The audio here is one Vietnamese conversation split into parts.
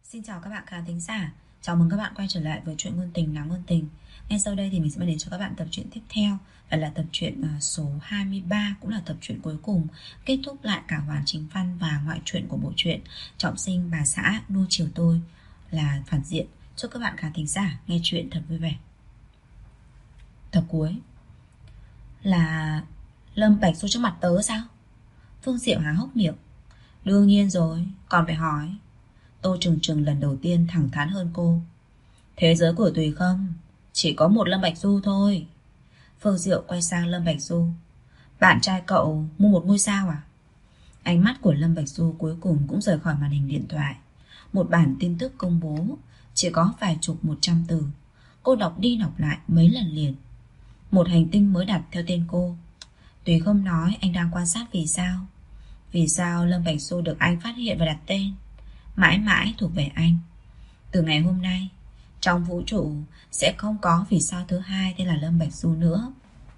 Xin chào các bạn khán thính giả. Chào mừng các bạn quay trở lại với truyện ngôn tình Nắng Ngôn Tình. Ngay sau đây thì mình sẽ mang đến cho các bạn tập truyện tiếp theo, và là tập truyện số 23, cũng là tập truyện cuối cùng, kết thúc lại cả hoàn chính văn và ngoại truyện của bộ truyện Trọng Sinh Bà Xã Nuôi Chiều Tôi là phản diện. Chúc các bạn khán thính giả nghe truyện thật vui vẻ. Tập cuối là Lâm Bạch Du trước mặt tớ sao? Phương Diệu há hốc miệng. Đương nhiên rồi, còn phải hỏi. Tô Trừng Trừng lần đầu tiên thẳng thắn hơn cô. Thế giới của Tùy Không chỉ có một Lâm Bạch Du thôi. Phương Diệu quay sang Lâm Bạch Du. Bạn trai cậu mua một ngôi sao à? Ánh mắt của Lâm Bạch Du cuối cùng cũng rời khỏi màn hình điện thoại. Một bản tin tức công bố chỉ có vài chục 100 từ. Cô đọc đi đọc lại mấy lần liền. Một hành tinh mới đặt theo tên cô. Tùy Không nói anh đang quan sát vì sao. Vì sao Lâm Bạch Du được anh phát hiện và đặt tên mãi mãi thuộc về anh. Từ ngày hôm nay, trong vũ trụ sẽ không có vì sao thứ hai tên là Lâm Bạch Du nữa.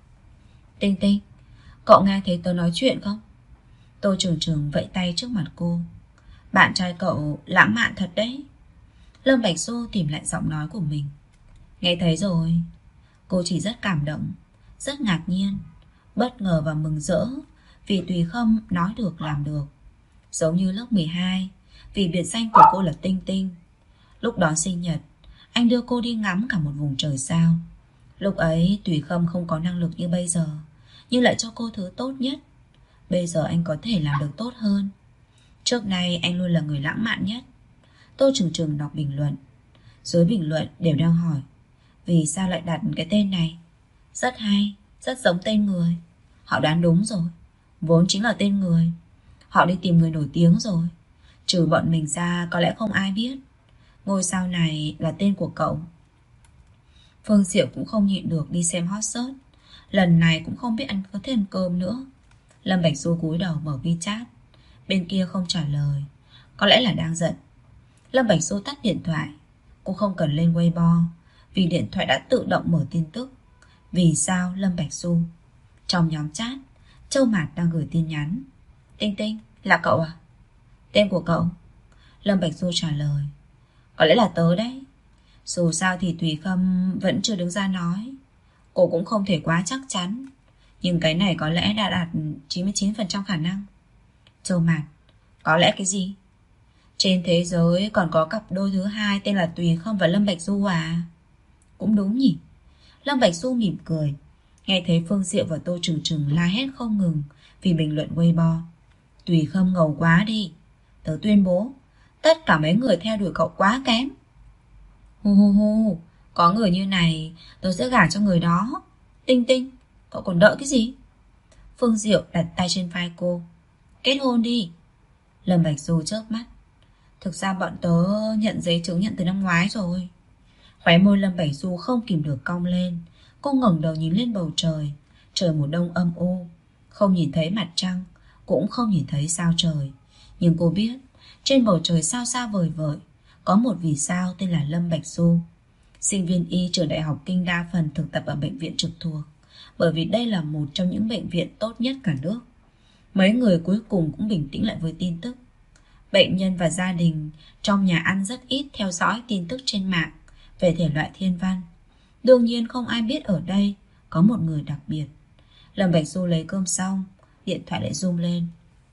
Tinh Tinh, cậu nghe thấy tớ nói chuyện không? Tô Trường Trường vẫy tay trước mặt cô. Bạn trai cậu lãng mạn thật đấy. Lâm Bạch Du tìm lại giọng nói của mình. Nghe thấy rồi. Cô chỉ rất cảm động, rất ngạc nhiên, bất ngờ và mừng rỡ vì Tùy Không nói được làm được. Giống như lớp 12, vì biệt danh của cô là Tinh Tinh. Lúc đó sinh nhật, anh đưa cô đi ngắm cả một vùng trời sao. Lúc ấy Tùy Không không có năng lực như bây giờ, nhưng lại cho cô thứ tốt nhất. Bây giờ anh có thể làm được tốt hơn. Trước nay anh luôn là người lãng mạn nhất. Tô Trừng Trừng đọc bình luận. Dưới bình luận đều đang hỏi vì sao lại đặt cái tên này. Rất hay, rất giống tên người. Họ đoán đúng rồi, vốn chính là tên người. Họ đi tìm người nổi tiếng rồi. Trừ bọn mình ra có lẽ không ai biết ngôi sao này là tên của cậu. Phương Diệu cũng không nhịn được đi xem hot search. Lần này cũng không biết anh có thêm cơm nữa. Lâm Bạch Du cúi đầu mở WeChat. Bên kia không trả lời, có lẽ là đang giận. Lâm Bạch Du tắt điện thoại. Cô không cần lên Weibo vì điện thoại đã tự động mở tin tức. Vì sao Lâm Bạch Du? Trong nhóm chat, Châu Mạt đang gửi tin nhắn. Tinh Tinh, là cậu à? Tên của cậu? Lâm Bạch Du trả lời. Có lẽ là tớ đấy. Dù sao thì Tùy Không vẫn chưa đứng ra nói. Cô cũng không thể quá chắc chắn, nhưng cái này có lẽ đã đạt 99% khả năng. Châu Mạt, có lẽ cái gì? Trên thế giới còn có cặp đôi thứ hai tên là Tùy Không và Lâm Bạch Du à? Cũng đúng nhỉ. Lâm Bạch Du mỉm cười. Nghe thấy Phương Diệu và Tô Trừng Trừng la hét không ngừng vì bình luận Weibo. Tùy Không ngầu quá đi. Tớ tuyên bố tất cả mấy người theo đuổi cậu quá kém. Hu hu hu, có người như này tớ sẽ gả cho người đó. Tinh Tinh, cậu còn đợi cái gì? Phương Diệu đặt tay trên vai cô. Kết hôn đi. Lâm Bạch Du chớp mắt. Thực ra bọn tớ nhận giấy chứng nhận từ năm ngoái rồi. Khóe môi Lâm Bạch Du không kìm được cong lên. Cô ngẩng đầu nhìn lên bầu trời. Trời mùa đông âm u, không nhìn thấy mặt trăng, cũng không nhìn thấy sao trời. Nhưng cô biết trên bầu trời sao xa vời vợi có một vì sao tên là Lâm Bạch Du. Sinh viên y trường đại học Kinh đa phần thực tập ở bệnh viện trực thuộc, bởi vì đây là một trong những bệnh viện tốt nhất cả nước. Mấy người cuối cùng cũng bình tĩnh lại với tin tức. Bệnh nhân và gia đình trong nhà ăn rất ít theo dõi tin tức trên mạng về thể loại thiên văn. Đương nhiên không ai biết ở đây có một người đặc biệt. Lâm Bạch Du lấy cơm xong, điện thoại lại rung lên.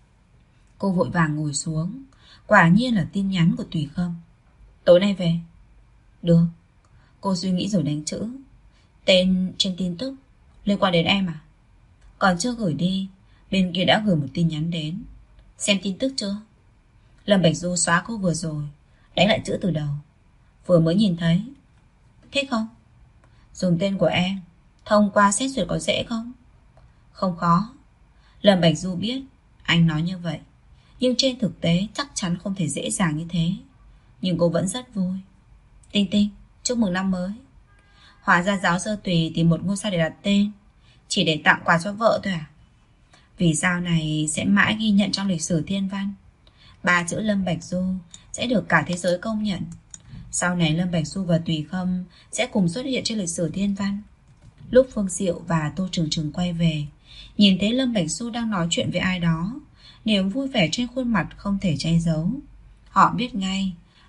Cô vội vàng ngồi xuống. Quả nhiên là tin nhắn của Tùy Không. Tối nay về. Được. Cô suy nghĩ rồi đánh chữ. Tên trên tin tức liên quan đến em à? Còn chưa gửi đi, bên kia đã gửi một tin nhắn đến. Xem tin tức chưa? Lâm Bạch Du xóa cô vừa rồi, đánh lại chữ từ đầu. Vừa mới nhìn thấy. Thích không? Dùng tên của em thông qua xét duyệt có dễ không? Không khó. Lâm Bạch Du biết anh nói như vậy, nhưng trên thực tế chắc chắn không thể dễ dàng như thế. Nhưng cô vẫn rất vui. Tinh Tinh, chúc mừng năm mới. Hóa ra giáo sư Tùy tìm một ngôi sao để đặt tên chỉ để tặng quà cho vợ thôi à? Vì sao này sẽ mãi ghi nhận trong lịch sử thiên văn. 3 chữ Lâm Bạch Du sẽ được cả thế giới công nhận. Sau này Lâm Bạch Du và Tùy Không sẽ cùng xuất hiện trên lịch sử thiên văn. Lúc Phương Diệu và Tô Trừng Trừng quay về, nhìn thấy Lâm Bạch Du đang nói chuyện với ai đó, niềm vui vẻ trên khuôn mặt không thể che giấu. Họ biết ngay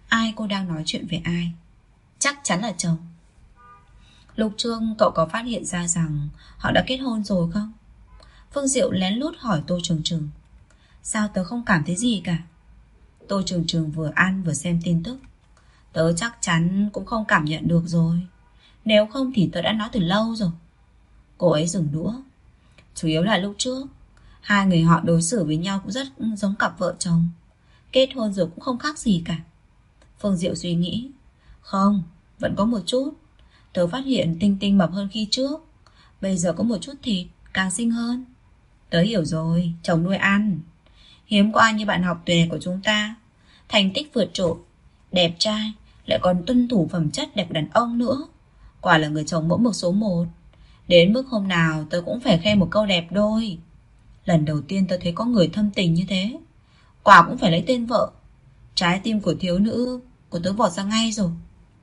ai cô đang nói chuyện với ai. Chắc chắn là chồng. Lúc trước cậu có phát hiện ra rằng họ đã kết hôn rồi không? Phương Diệu lén lút hỏi Tô Trường Trường. Sao tớ không cảm thấy gì cả? Tô Trường Trường vừa ăn vừa xem tin tức. Tớ chắc chắn cũng không cảm nhận được rồi. Nếu không thì tớ đã nói từ lâu rồi. Cô ấy dừng đũa. Chủ yếu là lúc trước hai người họ đối xử với nhau cũng rất giống cặp vợ chồng. Kết hôn rồi cũng không khác gì cả. Phương Diệu suy nghĩ. Không, vẫn có một chút. Tớ phát hiện Tinh Tinh mập hơn khi trước. Bây giờ có một chút thịt, càng xinh hơn. Tớ hiểu rồi, chồng nuôi ăn. Hiếm có ai như bạn học tuệ của chúng ta. Thành tích vượt trội, đẹp trai, lại còn tuân thủ phẩm chất đẹp đàn ông nữa. Quả là người chồng mẫu mực số 1. Đến mức hôm nào tớ cũng phải khen một câu đẹp đôi. Lần đầu tiên tớ thấy có người thâm tình như thế. Quả cũng phải lấy tên vợ. Trái tim của thiếu nữ của tớ vọt ra ngay rồi.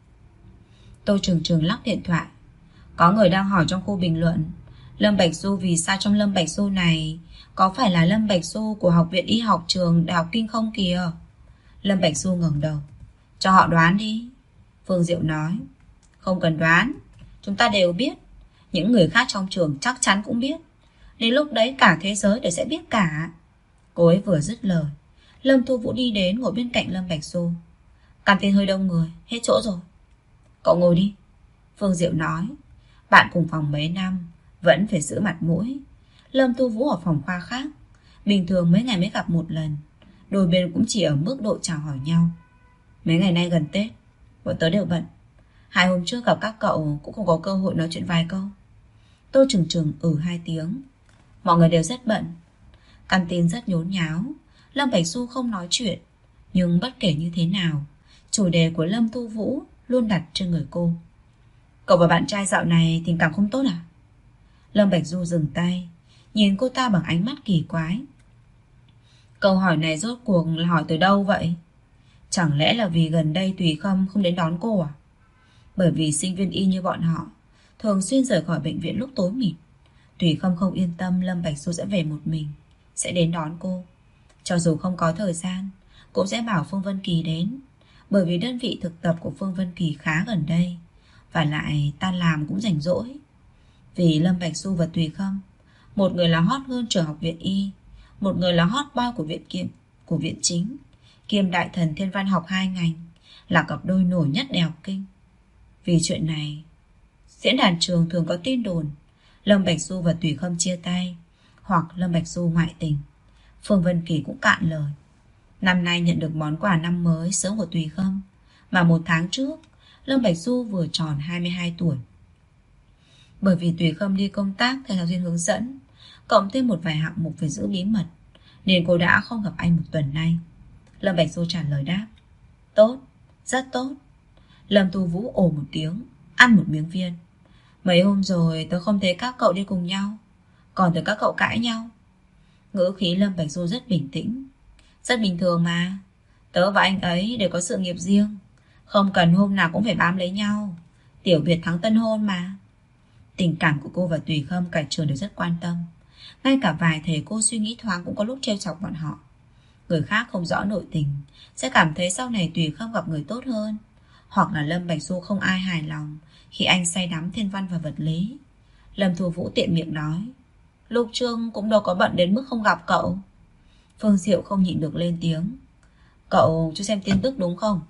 Tô Trường Trường lắc điện thoại. Có người đang hỏi trong khu bình luận, Lâm Bạch Du vì sao trong Lâm Bạch Du này có phải là Lâm Bạch Du của Học viện Y học trường Đại học Kinh không kìa? Lâm Bạch Du ngẩng đầu. Cho họ đoán đi. Phương Diệu nói. Không cần đoán, chúng ta đều biết. Những người khác trong trường chắc chắn cũng biết. Đến lúc đấy cả thế giới đều sẽ biết cả. Cô ấy vừa dứt lời, Lâm Thu Vũ đi đến ngồi bên cạnh Lâm Bạch Du. Căn tin hơi đông người, hết chỗ rồi. Cậu ngồi đi. Phương Diệu nói. Bạn cùng phòng mấy năm vẫn phải giữ mặt mũi. Lâm Thu Vũ ở phòng khoa khác. Bình thường mấy ngày mới gặp một lần. Đôi bên cũng chỉ ở mức độ chào hỏi nhau. Mấy ngày nay gần Tết, bọn tớ đều bận. 2 hôm trước gặp các cậu cũng không có cơ hội nói chuyện vài câu. Tô Trường Trường 2 tiếng. Mọi người đều rất bận. Căn tin rất nhốn nháo. Lâm Bạch Du không nói chuyện. Nhưng bất kể như thế nào, chủ đề của Lâm Thu Vũ luôn đặt trên người cô. Cậu và bạn trai dạo này tình cảm không tốt à? Lâm Bạch Du dừng tay, nhìn cô ta bằng ánh mắt kỳ quái. Câu hỏi này rốt cuộc là hỏi từ đâu vậy? Chẳng lẽ là vì gần đây Tùy Khâm không đến đón cô à? Bởi vì sinh viên y như bọn họ thường xuyên rời khỏi bệnh viện lúc tối mịt. Tùy Khâm không yên tâm Lâm Bạch Du sẽ về một mình, sẽ đến đón cô. Cho dù không có thời gian, cũng sẽ bảo Phương Vân Kỳ đến. Bởi vì đơn vị thực tập của Phương Vân Kỳ khá gần đây, và lại tan làm cũng rảnh rỗi. Vì Lâm Bạch Du và Tùy Khâm, một người là hot girl trường Học viện Y, một người là hot boy của viện chính, kiêm đại thần thiên văn học 2 ngành, là cặp đôi nổi nhất Đại học Kinh. Vì chuyện này, diễn đàn trường thường có tin đồn Lâm Bạch Du và Tùy Khâm chia tay, hoặc Lâm Bạch Du ngoại tình. Phương Vân Kỳ cũng cạn lời. Năm nay nhận được món quà năm mới sớm của Tùy Khâm, mà 1 tháng trước Lâm Bạch Du vừa tròn 22 tuổi. Bởi vì Tùy Khâm đi công tác theo giáo viên hướng dẫn, cộng thêm một vài hạng mục phải giữ bí mật, nên cô đã không gặp anh 1 tuần nay. Lâm Bạch Du trả lời đáp. Tốt, rất tốt. Lâm Thu Vũ ồ một tiếng, ăn một miếng viên. Mấy hôm rồi tớ không thấy các cậu đi cùng nhau, còn thấy các cậu cãi nhau. Ngữ khí Lâm Bạch Du rất bình tĩnh. Rất bình thường mà. Tớ và anh ấy đều có sự nghiệp riêng, không cần hôm nào cũng phải bám lấy nhau. Tiểu biệt thắng tân hôn mà. Tình cảm của cô và Tùy Khâm cả trường đều rất quan tâm. Ngay cả vài thầy cô suy nghĩ thoáng cũng có lúc trêu chọc bọn họ. Người khác không rõ nội tình sẽ cảm thấy sau này Tùy Khâm gặp người tốt hơn, hoặc là Lâm Bạch Du không ai hài lòng khi anh say đắm thiên văn và vật lý. Lâm Thu Vũ tiện miệng nói. Lúc trước cũng đâu có bận đến mức không gặp cậu. Phương Diệu không nhịn được lên tiếng. Cậu cho xem tin tức đúng không?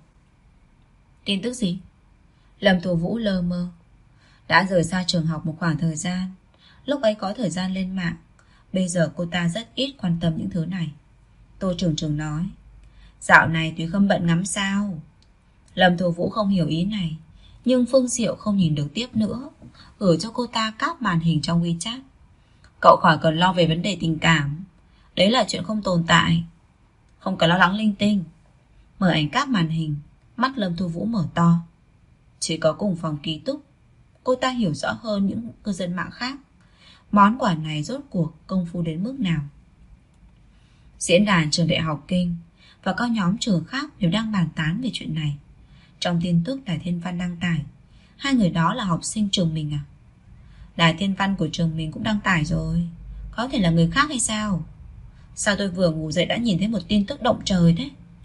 Tin tức gì? Lâm Thu Vũ lơ mơ. Đã rời xa trường học một khoảng thời gian, lúc ấy có thời gian lên mạng. Bây giờ cô ta rất ít quan tâm những thứ này. Tô Trường Trường nói. Dạo này Tùy Khâm bận ngắm sao. Lâm Thu Vũ không hiểu ý này, nhưng Phương Diệu không nhìn được tiếp nữa, gửi cho cô ta các màn hình trong WeChat. Cậu khỏi cần lo về vấn đề tình cảm, đấy là chuyện không tồn tại. Không cần lo lắng linh tinh. Mở ảnh các màn hình, mắt Lâm Thu Vũ mở to. Chỉ có cùng phòng ký túc, cô ta hiểu rõ hơn những cư dân mạng khác món quà này rốt cuộc công phu đến mức nào. Diễn đàn trường Đại học Kinh và các nhóm trường khác đều đang bàn tán về chuyện này. Trong tin tức Đài Thiên Văn đăng tải, 2 người đó là học sinh trường mình à? Đài Thiên Văn của trường mình cũng đăng tải rồi. Có thể là người khác hay sao? Sao tôi vừa ngủ dậy đã nhìn thấy một tin tức động trời thế?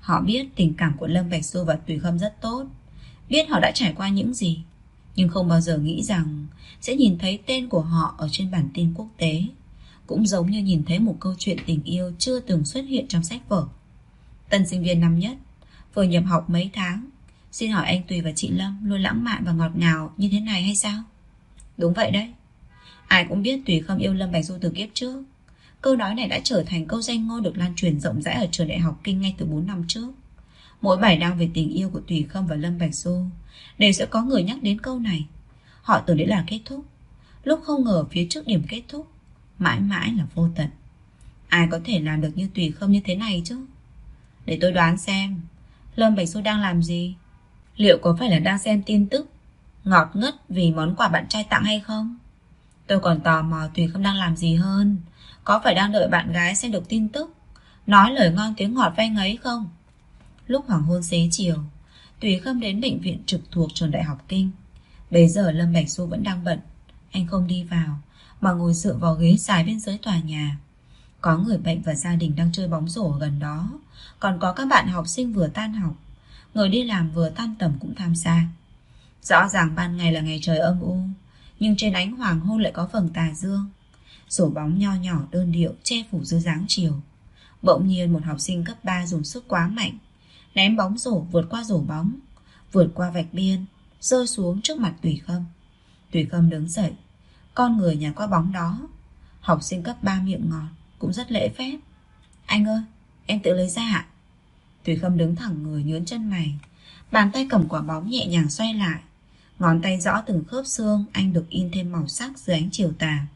Họ biết tình cảm của Lâm Bạch Du và Tùy Khâm rất tốt, biết họ đã trải qua những gì, nhưng không bao giờ nghĩ rằng sẽ nhìn thấy tên của họ ở trên bản tin quốc tế. Cũng giống như nhìn thấy một câu chuyện tình yêu chưa từng xuất hiện trong sách vở. Tân sinh viên năm nhất, vừa nhập học mấy tháng. Xin hỏi anh Tùy và chị Lâm luôn lãng mạn và ngọt ngào như thế này hay sao? Đúng vậy đấy. Ai cũng biết Tùy Khâm yêu Lâm Bạch Du từ kiếp trước. Câu nói này đã trở thành câu danh ngôn được lan truyền rộng rãi ở trường đại học Kinh ngay từ 4 năm trước. Mỗi bài đăng về tình yêu của Tùy Khâm và Lâm Bạch Du đều sẽ có người nhắc đến câu này. Họ tưởng đấy là kết thúc, lúc không ngờ phía trước điểm kết thúc mãi mãi là vô tận. Ai có thể làm được như Tùy Khâm như thế này chứ? Để tôi đoán xem Lâm Bạch Du đang làm gì. Liệu có phải là đang xem tin tức ngọt ngất vì món quà bạn trai tặng hay không? Tôi còn tò mò Tùy Khâm đang làm gì hơn. Có phải đang đợi bạn gái xem được tin tức, nói lời ngon tiếng ngọt với anh ấy không? Lúc hoàng hôn xế chiều, Tùy Khâm đến bệnh viện trực thuộc trường đại học Kinh. Bây giờ Lâm Bạch Du vẫn đang bận. Anh không đi vào mà ngồi dựa vào ghế dài bên dưới tòa nhà. Có người bệnh và gia đình đang chơi bóng rổ ở gần đó. Còn có các bạn học sinh vừa tan học, người đi làm vừa tan tầm cũng tham gia. Rõ ràng ban ngày là ngày trời âm u, nhưng trên ánh hoàng hôn lại có vầng tà dương. Rổ bóng nho nhỏ đơn điệu che phủ dưới dáng chiều. Bỗng nhiên một học sinh cấp 3 dùng sức quá mạnh, ném bóng rổ vượt qua rổ bóng, vượt qua vạch biên, rơi xuống trước mặt Tùy Khâm. Tùy Khâm đứng dậy, con người nhảy qua bóng đó. Học sinh cấp 3 miệng ngọt, cũng rất lễ phép. Anh ơi, em tự lấy ra ạ. Tùy Khâm đứng thẳng người nhướn chân mày, bàn tay cầm quả bóng nhẹ nhàng xoay lại. Ngón tay rõ từng khớp xương anh được in thêm màu sắc dưới ánh chiều tà.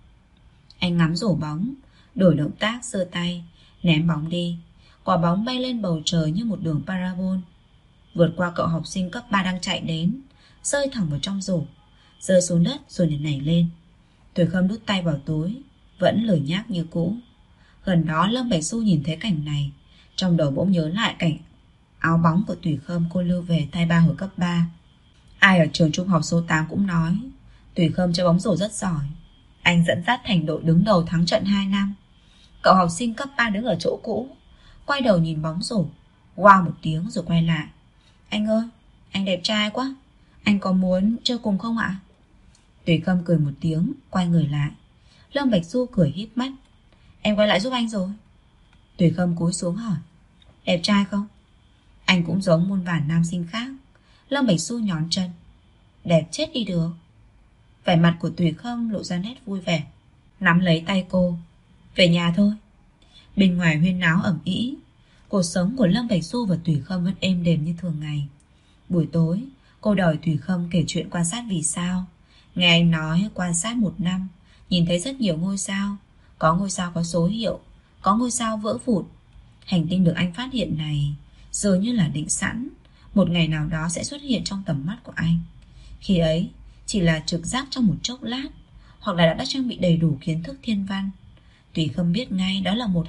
Anh ngắm rổ bóng, đổi động tác giơ tay, ném bóng đi. Quả bóng bay lên bầu trời như một đường parabol, vượt qua cậu học sinh cấp 3 đang chạy đến, rơi thẳng vào trong rổ, rơi xuống đất rồi nảy lên. Tùy Khâm đút tay vào túi, vẫn lười nhác như cũ. Gần đó Lâm Bạch Du nhìn thấy cảnh này, trong đầu bỗng nhớ lại cảnh áo bóng của Tùy Khâm cô lưu về tay ba hồi cấp 3. Ai ở trường trung học số 8 cũng nói Tùy Khâm chơi bóng rổ rất giỏi. Anh dẫn dắt thành đội đứng đầu thắng trận 2 năm. Cậu học sinh cấp 3 đứng ở chỗ cũ, quay đầu nhìn bóng rổ, wow một tiếng rồi quay lại. Anh ơi, anh đẹp trai quá, anh có muốn chơi cùng không ạ? Tùy Khâm cười một tiếng, quay người lại. Lâm Bạch Du cười híp mắt. Em quay lại giúp anh rồi. Tùy Khâm cúi xuống hỏi, đẹp trai không? Anh cũng giống muôn vàn nam sinh khác. Lâm Bạch Du nhón chân, đẹp chết đi được. Vẻ mặt của Tùy Khâm lộ ra nét vui vẻ, nắm lấy tay cô. Về nhà thôi. Bên ngoài huyên náo ầm ĩ. Cuộc sống của Lâm Bạch Du và Tùy Khâm vẫn êm đềm như thường ngày. Buổi tối, cô đòi Tùy Khâm kể chuyện quan sát vì sao. Nghe anh nói quan sát 1 năm, nhìn thấy rất nhiều ngôi sao. Có ngôi sao có số hiệu, có ngôi sao vỡ vụn. Hành tinh được anh phát hiện này dường như là định sẵn, một ngày nào đó sẽ xuất hiện trong tầm mắt của anh. Khi ấy chỉ là trực giác trong một chốc lát, hoặc là đã trang bị đầy đủ kiến thức thiên văn. Tùy Khâm biết ngay đó là một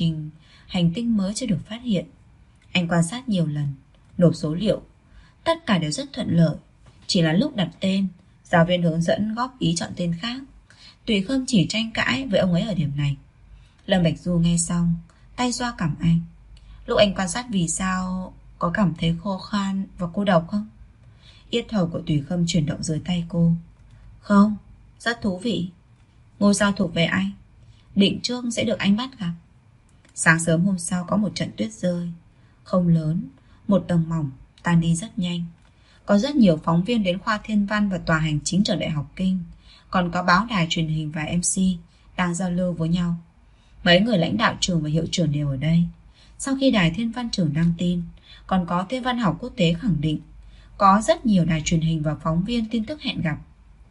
hành tinh mới chưa được phát hiện. Anh quan sát nhiều lần, nộp số liệu, tất cả đều rất thuận lợi. Chỉ là lúc đặt tên, giáo viên hướng dẫn góp ý chọn tên khác. Tùy Khâm chỉ tranh cãi với ông ấy ở điểm này. Lâm Bạch Du nghe xong, tay xoa cằm anh. Lúc anh quan sát vì sao có cảm thấy khô khan và cô độc không? Yết hầu của Tùy Khâm chuyển động dưới tay cô. Không, rất thú vị. Ngôi sao thuộc về anh, định trước sẽ được anh bắt gặp. Sáng sớm hôm sau có một trận tuyết rơi. Không lớn, một tầng mỏng, tan đi rất nhanh. Có rất nhiều phóng viên đến khoa thiên văn và tòa hành chính trường đại học Kinh. Còn có báo đài truyền hình và MC đang giao lưu với nhau. Mấy người lãnh đạo trường và hiệu trưởng đều ở đây. Sau khi đài thiên văn trường đăng tin, còn có thiên văn học quốc tế khẳng định, có rất nhiều đài truyền hình và phóng viên tin tức hẹn gặp.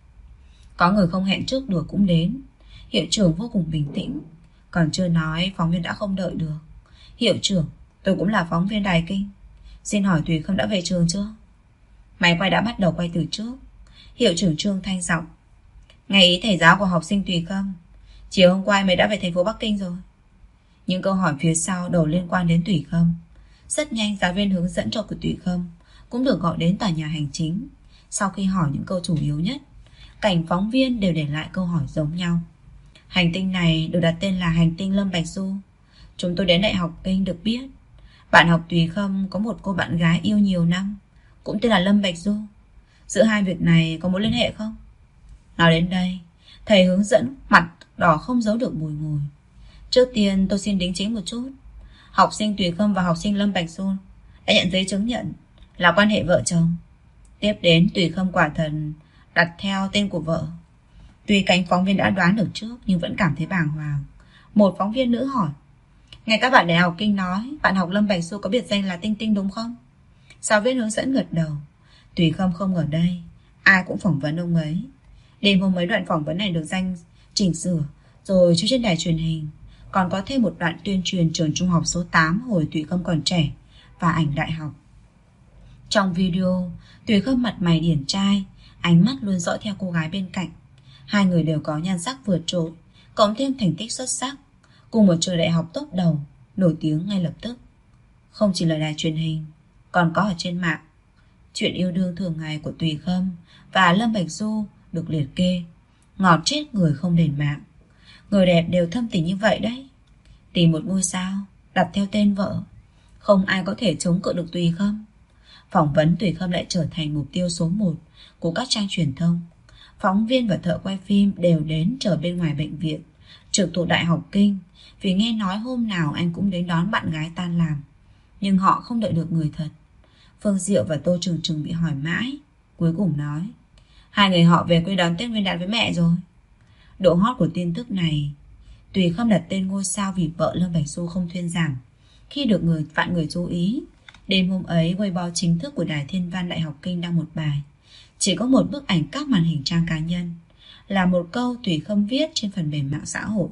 Có người không hẹn trước được cũng đến. Hiệu trưởng vô cùng bình tĩnh. Còn chưa nói phóng viên đã không đợi được. Hiệu trưởng, tôi cũng là phóng viên đài Kinh. Xin hỏi Tùy Khâm đã về trường chưa? Máy quay đã bắt đầu quay từ trước. Hiệu trưởng Trương thanh giọng. Ngày ý thầy giáo của học sinh Tùy Khâm, chiều hôm qua mới đã về thành phố Bắc Kinh rồi. Những câu hỏi phía sau đều liên quan đến Tùy Khâm. Rất nhanh giáo viên hướng dẫn cho của Tùy Khâm cũng được gọi đến tòa nhà hành chính. Sau khi hỏi những câu chủ yếu nhất, cảnh phóng viên đều để lại câu hỏi giống nhau. Hành tinh này được đặt tên là hành tinh Lâm Bạch Du. Chúng tôi đến Đại học Kinh được biết Bạn học Tùy Khâm có một cô bạn gái yêu nhiều năm, cũng tên là Lâm Bạch Du. Giữa hai việc này có mối liên hệ không? Nói đến đây, thầy hướng dẫn mặt đỏ không giấu được bùi ngùi. Trước tiên tôi xin đính chính một chút. Học sinh Tùy Khâm và học sinh Lâm Bạch Du đã nhận giấy chứng nhận là quan hệ vợ chồng. Tiếp đến Tùy Khâm quả thần đặt theo tên của vợ. Tuy cánh phóng viên đã đoán được trước nhưng vẫn cảm thấy bàng hoàng. Một phóng viên nữ hỏi: nghe các bạn đại học Kinh nói bạn học Lâm Bạch Du có biệt danh là Tinh Tinh đúng không? Giáo viên hướng dẫn gật đầu. Tùy Khâm không ở đây, ai cũng phỏng vấn ông ấy. Đêm hôm mấy đoạn phỏng vấn này được danh chỉnh sửa rồi chiếu trên đài truyền hình. Còn có thêm một đoạn tuyên truyền trường trung học số 8 hồi Tùy Khâm còn trẻ và ảnh đại học. Trong video, Tùy Khâm mặt mày điển trai, ánh mắt luôn dõi theo cô gái bên cạnh. Hai người đều có nhan sắc vượt trội, cộng thêm thành tích xuất sắc, cùng một trường đại học tốt đầu, nổi tiếng ngay lập tức. Không chỉ là đài truyền hình, còn có ở trên mạng. Chuyện yêu đương thường ngày của Tùy Khâm và Lâm Bạch Du được liệt kê. Ngọt chết người không đền mạng. Người đẹp đều thâm tình như vậy đấy. Tìm một ngôi sao đặt theo tên vợ, không ai có thể chống cự được Tùy Khâm. Phỏng vấn Tùy Khâm lại trở thành mục tiêu số 1 của các trang truyền thông. Phóng viên và thợ quay phim đều đến chờ bên ngoài bệnh viện trực thuộc Đại học Kinh, vì nghe nói hôm nào anh cũng đến đón bạn gái tan làm. Nhưng họ không đợi được người thật. Phương Diệu và Tô Trừng Trừng bị hỏi mãi, cuối cùng nói: hai người họ về quê đón Tết Nguyên đán với mẹ rồi. Độ hot của tin tức này, Tùy Khâm đặt tên ngôi sao vì vợ Lâm Bạch Du không thuyên giảm. Khi được vạn người chú ý, đêm hôm ấy Weibo chính thức của Đài Thiên Văn Đại học Kinh đăng một bài. Chỉ có một bức ảnh các màn hình trang cá nhân, là một câu Tùy Khâm viết trên phần mềm mạng xã hội: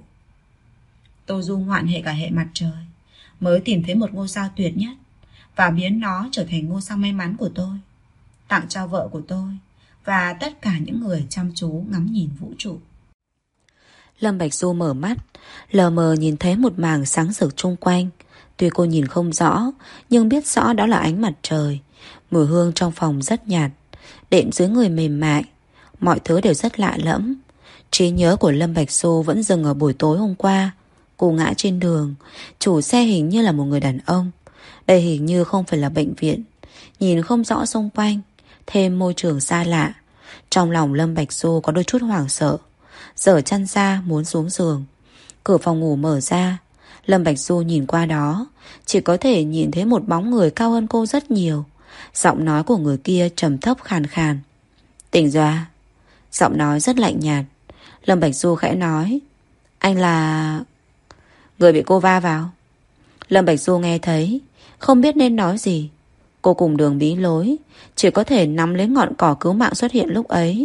tôi du ngoạn hệ cả hệ mặt trời, mới tìm thấy một ngôi sao tuyệt nhất và biến nó trở thành ngôi sao may mắn của tôi, tặng cho vợ của tôi và tất cả những người chăm chú ngắm nhìn vũ trụ. Lâm Bạch Du mở mắt, lờ mờ nhìn thấy một mảng sáng rực chung quanh. Tuy cô nhìn không rõ, nhưng biết rõ đó là ánh mặt trời. Mùi hương trong phòng rất nhạt, đệm dưới người mềm mại. Mọi thứ đều rất lạ lẫm. Trí nhớ của Lâm Bạch Du vẫn dừng ở buổi tối hôm qua. Cô ngã trên đường, chủ xe hình như là một người đàn ông. Đây hình như không phải là bệnh viện. Nhìn không rõ xung quanh, thêm môi trường xa lạ. Trong lòng Lâm Bạch Du có đôi chút hoảng sợ, giở chăn ra muốn xuống giường. Cửa phòng ngủ mở ra, Lâm Bạch Du nhìn qua đó, chỉ có thể nhìn thấy một bóng người cao hơn cô rất nhiều. Giọng nói của người kia trầm thấp khàn khàn: tỉnh ra. Giọng nói rất lạnh nhạt. Lâm Bạch Du khẽ nói: anh là... người bị cô va vào. Lâm Bạch Du nghe thấy, không biết nên nói gì. Cô cùng đường bí lối, chỉ có thể nắm lấy ngọn cỏ cứu mạng xuất hiện lúc ấy.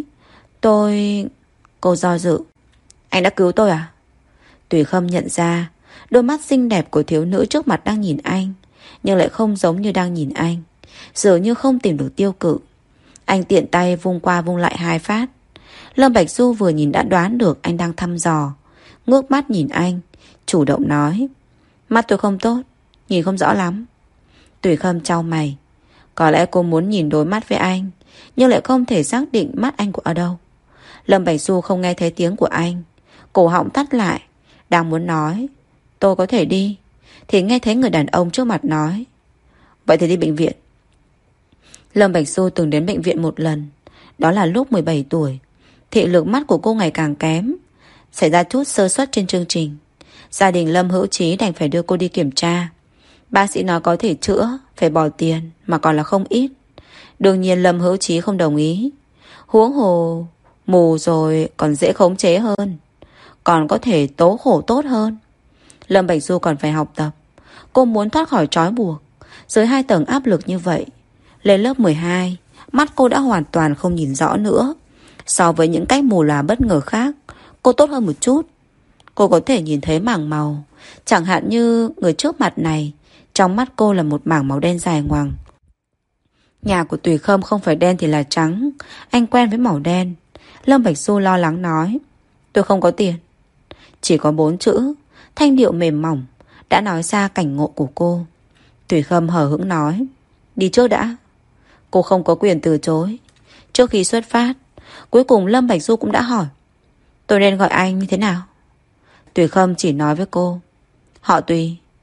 Cô do dự. Anh đã cứu tôi à? Tùy Khâm nhận ra đôi mắt xinh đẹp của thiếu nữ trước mặt đang nhìn anh, nhưng lại không giống như đang nhìn anh, dường như không tìm được tiêu cự. Anh tiện tay vung qua vung lại 2 phát. Lâm Bạch Du vừa nhìn đã đoán được anh đang thăm dò, ngước mắt nhìn anh, chủ động nói: mắt tôi không tốt, nhìn không rõ lắm. Tùy Khâm chau mày. Có lẽ cô muốn nhìn đối mắt với anh, nhưng lại không thể xác định mắt anh ở đâu. Lâm Bạch Du không nghe thấy tiếng của anh, cổ họng thắt lại, đang muốn nói tôi có thể đi, thì nghe thấy người đàn ông trước mặt nói: vậy thì đi bệnh viện. Lâm Bạch Du từng đến bệnh viện một lần, đó là lúc 17 tuổi. Thị lực mắt của cô ngày càng kém, xảy ra chút sơ suất trên chương trình. Gia đình Lâm Hữu Trí đành phải đưa cô đi kiểm tra. Bác sĩ nói có thể chữa, phải bỏ tiền, mà còn là không ít. Đương nhiên Lâm Hữu Trí không đồng ý. Huống hồ mù rồi còn dễ khống chế hơn, còn có thể tố khổ tốt hơn. Lâm Bạch Du còn phải học tập. Cô muốn thoát khỏi trói buộc. Dưới 2 tầng áp lực như vậy, lên lớp 12, mắt cô đã hoàn toàn không nhìn rõ nữa. So với những cách mù lòa bất ngờ khác, cô tốt hơn một chút. Cô có thể nhìn thấy mảng màu. Chẳng hạn như người trước mặt này, trong mắt cô là một mảng màu đen dài ngoằng. Nhà của Tùy Khâm không phải đen thì là trắng. Anh quen với màu đen. Lâm Bạch Du lo lắng nói: tôi không có tiền. Chỉ có 4 chữ, thanh điệu mềm mỏng, đã nói ra cảnh ngộ của cô. Tùy Khâm hờ hững nói: đi trước đã. Cô không có quyền từ chối. Trước khi xuất phát, cuối cùng Lâm Bạch Du cũng đã hỏi: tôi nên gọi anh như thế nào? Tùy Khâm chỉ nói với cô: họ Tùy.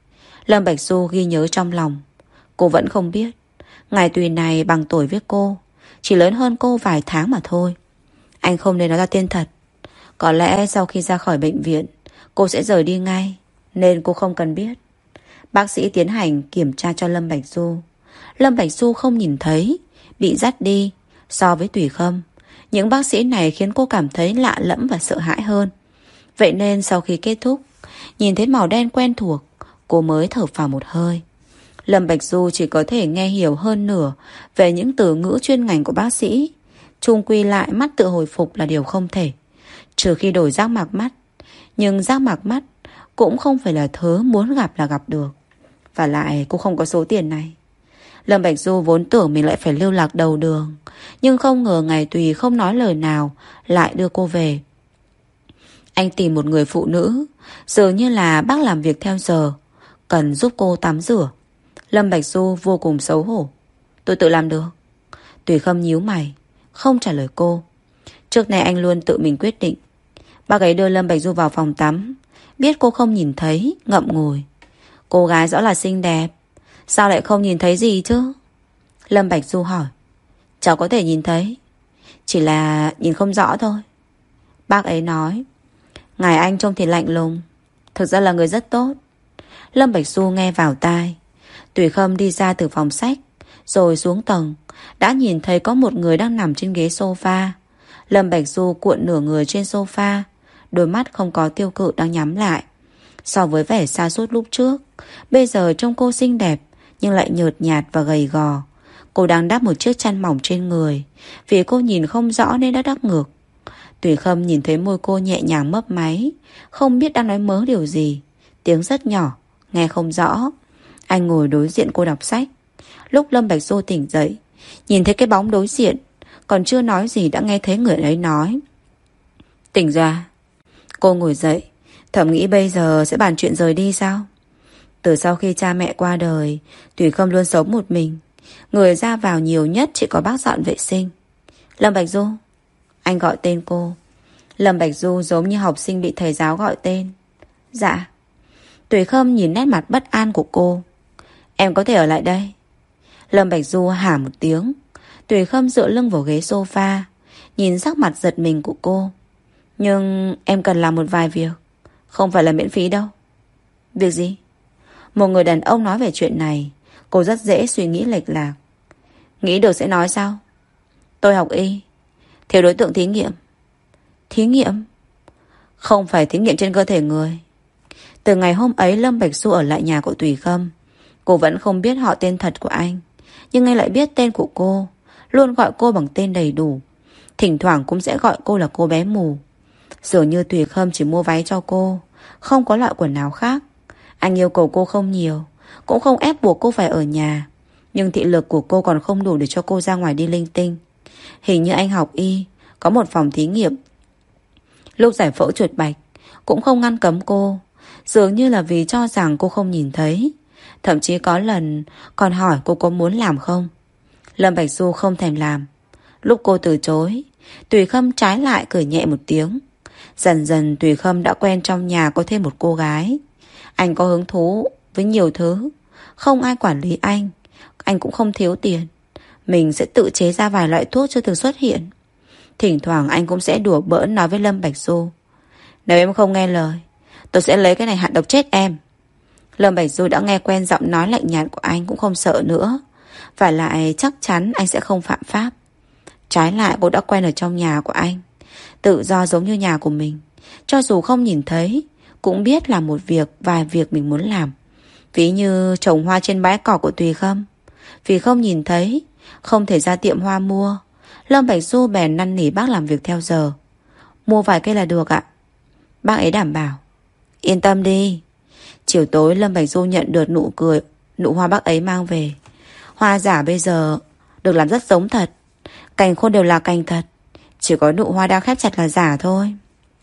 Lâm Bạch Du ghi nhớ trong lòng. Cô vẫn không biết Ngài Tùy này bằng tuổi với cô, chỉ lớn hơn cô vài tháng mà thôi. Anh không nên nói ra tên thật. Có lẽ sau khi ra khỏi bệnh viện, cô sẽ rời đi ngay, nên cô không cần biết. Bác sĩ tiến hành kiểm tra cho Lâm Bạch Du. Lâm Bạch Du không nhìn thấy, bị dắt đi. So với Tùy Khâm, những bác sĩ này khiến cô cảm thấy lạ lẫm và sợ hãi hơn. Vậy nên sau khi kết thúc, nhìn thấy màu đen quen thuộc, cô mới thở phào một hơi. Lâm Bạch Du chỉ có thể nghe hiểu hơn nửa về những từ ngữ chuyên ngành của bác sĩ. Chung quy lại, mắt tự hồi phục là điều không thể, trừ khi đổi giác mạc mắt. Nhưng giác mạc mắt cũng không phải là thứ muốn gặp là gặp được. Và lại cô không có số tiền này. Lâm Bạch Du vốn tưởng mình lại phải lưu lạc đầu đường, nhưng không ngờ Ngài Tùy không nói lời nào lại đưa cô về. Anh tìm một người phụ nữ, dường như là bác làm việc theo giờ, cần giúp cô tắm rửa. Lâm Bạch Du vô cùng xấu hổ. Tôi tự làm được. Tùy Khâm nhíu mày, không trả lời cô. Trước này anh luôn tự mình quyết định. Bác ấy đưa Lâm Bạch Du vào phòng tắm, biết cô không nhìn thấy, ngậm ngùi. Cô gái rõ là xinh đẹp, sao lại không nhìn thấy gì chứ? Lâm Bạch Du hỏi. Cháu có thể nhìn thấy, chỉ là nhìn không rõ thôi. Bác ấy nói. Ngài anh trông thì lạnh lùng, thực ra là người rất tốt. Lâm Bạch Du nghe vào tai. Tùy Khâm đi ra từ phòng sách, rồi xuống tầng, đã nhìn thấy có một người đang nằm trên ghế sofa. Lâm Bạch Du cuộn nửa người trên sofa, đôi mắt không có tiêu cự đang nhắm lại. So với vẻ sa sút lúc trước, bây giờ trông cô xinh đẹp nhưng lại nhợt nhạt và gầy gò. Cô đang đắp một chiếc chăn mỏng trên người, vì cô nhìn không rõ nên đã đắp ngược. Tùy Khâm nhìn thấy môi cô nhẹ nhàng mấp máy, không biết đang nói mớ điều gì. Tiếng rất nhỏ, nghe không rõ. Anh ngồi đối diện cô đọc sách. Lúc Lâm Bạch Du tỉnh dậy, nhìn thấy cái bóng đối diện, còn chưa nói gì đã nghe thấy người ấy nói. Tỉnh ra. Cô ngồi dậy, thầm nghĩ bây giờ sẽ bàn chuyện rời đi sao? Từ sau khi cha mẹ qua đời, Tùy Khâm luôn sống một mình. Người ra vào nhiều nhất chỉ có bác dọn vệ sinh. Lâm Bạch Du. Anh gọi tên cô. Lâm Bạch Du giống như học sinh bị thầy giáo gọi tên. Dạ. Tùy Khâm nhìn nét mặt bất an của cô. Em có thể ở lại đây. Lâm Bạch Du hả một tiếng. Tùy Khâm dựa lưng vào ghế sofa, nhìn sắc mặt giật mình của cô. Nhưng em cần làm một vài việc, không phải là miễn phí đâu. Việc gì? Một người đàn ông nói về chuyện này, cô rất dễ suy nghĩ lệch lạc. Nghĩ được sẽ nói sao? Tôi học y, thiếu đối tượng thí nghiệm. Thí nghiệm? Không phải thí nghiệm trên cơ thể người. Từ ngày hôm ấy Lâm Bạch Du ở lại nhà của Tùy Khâm, cô vẫn không biết họ tên thật của anh, nhưng anh lại biết tên của cô, luôn gọi cô bằng tên đầy đủ. Thỉnh thoảng cũng sẽ gọi cô là cô bé mù. Dường như Tùy Khâm chỉ mua váy cho cô, không có loại quần áo khác. Anh yêu cầu cô không nhiều, cũng không ép buộc cô phải ở nhà. Nhưng thị lực của cô còn không đủ để cho cô ra ngoài đi linh tinh. Hình như anh học y, có một phòng thí nghiệm. Lúc giải phẫu chuột bạch, cũng không ngăn cấm cô. Dường như là vì cho rằng cô không nhìn thấy. Thậm chí có lần còn hỏi cô có muốn làm không. Lâm Bạch Du không thèm làm. Lúc cô từ chối, Tùy Khâm trái lại cười nhẹ một tiếng. Dần dần Tùy Khâm đã quen trong nhà có thêm một cô gái. Anh có hứng thú với nhiều thứ, không ai quản lý anh cũng không thiếu tiền. Mình sẽ tự chế ra vài loại thuốc chưa từng xuất hiện. Thỉnh thoảng anh cũng sẽ đùa bỡn nói với Lâm Bạch Du. Nếu em không nghe lời, tôi sẽ lấy cái này hạ độc chết em. Lâm Bạch Du đã nghe quen giọng nói lạnh nhạt của anh, cũng không sợ nữa. Và lại chắc chắn anh sẽ không phạm pháp. Trái lại cô đã quen ở trong nhà của anh, tự do giống như nhà của mình. Cho dù không nhìn thấy, cũng biết là một việc, vài việc mình muốn làm. Ví như trồng hoa trên bãi cỏ của Tùy Khâm. Vì không nhìn thấy, không thể ra tiệm hoa mua, Lâm Bạch Du bèn năn nỉ bác làm việc theo giờ. Mua vài cây là được ạ. Bác ấy đảm bảo. Yên tâm đi. Chiều tối Lâm Bạch Du nhận được nụ hoa bác ấy mang về. Hoa giả bây giờ được làm rất giống thật. Cành khô đều là cành thật, chỉ có nụ hoa đang khép chặt là giả thôi.